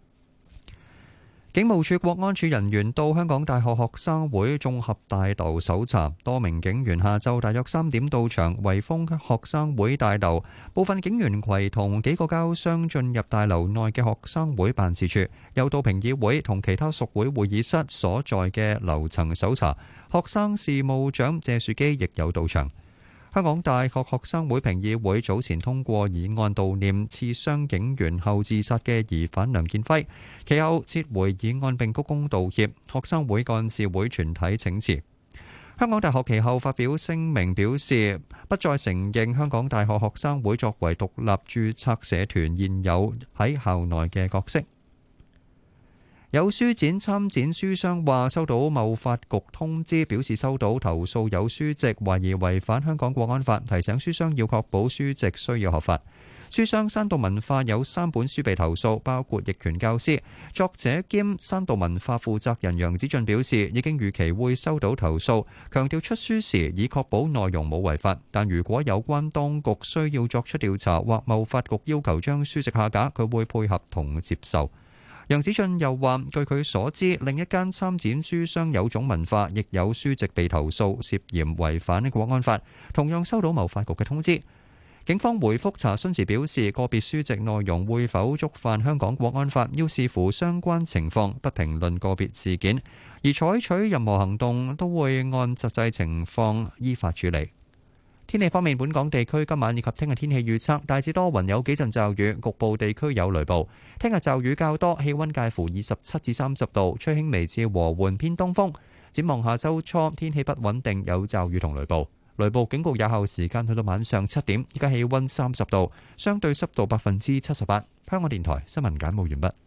警務處國安處人員到香港大學學生會綜合大樓搜查，多名警員下晝大約3點到場圍封學生會大樓，部分警員攜同幾個膠箱進入大樓內嘅學生會辦事處，又到評議會同其他屬會會議室所在嘅樓層搜查。學生事務長謝樹基亦有到場。香港大學學生會評議會早前通過議案悼念刺傷警員後自殺嘅疑犯梁建輝，其後撤回議案並鞠躬道歉。學生會幹事會全體請辭。香港大學其後發表聲明表示，不再承認香港大學學生會作為獨立註冊社團現有喺校內嘅角色。有書展參展書商話收到貿發局通知，表示收到投訴有書籍懷疑違反香港國安法，提醒書商要確保書籍需要合法。書商山道文化有3本書被投訴，包括《逆權教師》。作者兼山道文化負責人楊子俊表示，已經預期會收到投訴，強調出書時已確保內容冇違法，但如果有關當局需要作出調查或貿發局要求將書籍下架，佢會配合同接受。楊子俊又話，據佢所知，另一間參展書商有種文化亦有書籍被投訴涉嫌違反國安法，同樣收到貿發局嘅通知。警方回覆查詢時表示，個別書籍內容會否觸犯香港國安法，要視乎相關情況，不評論個別事件，而採取任何行動都會按實際情況依法處理。天氣方面，本港地區今晚以及聽日天氣預測大致多雲，有幾陣驟雨，局部地區有雷暴。聽日驟雨較多，氣溫介乎27至30度，吹輕微至和緩偏東風。展望下周初，天氣不穩定，有驟雨同雷暴。雷暴警告有效時間去到晚上7點。依家氣溫30度，相對濕度78%。香港電台新聞簡報完畢。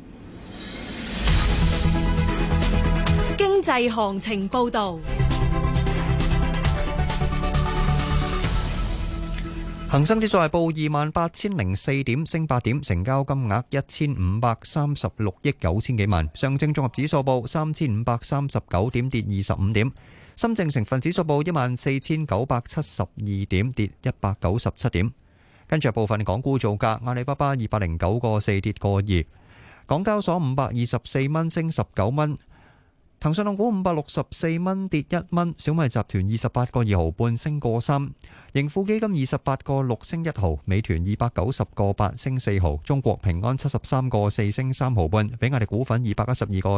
經濟行情報導。 恒生指數係報28,004點，升8點，成交金額1536億9千幾萬。上證綜合指數報3539點，跌25點。深證成分指數報14,972點，跌197點。跟住部分港股造價，阿里巴巴209個4跌個2，港交所524蚊升19蚊。騰訊控股564蚊跌1蚊，小米集團28個2毫半升個3，盈富基金28個6升1毫，美團290個8升4毫，中國平安73個4升3毫半，比亞迪股份212個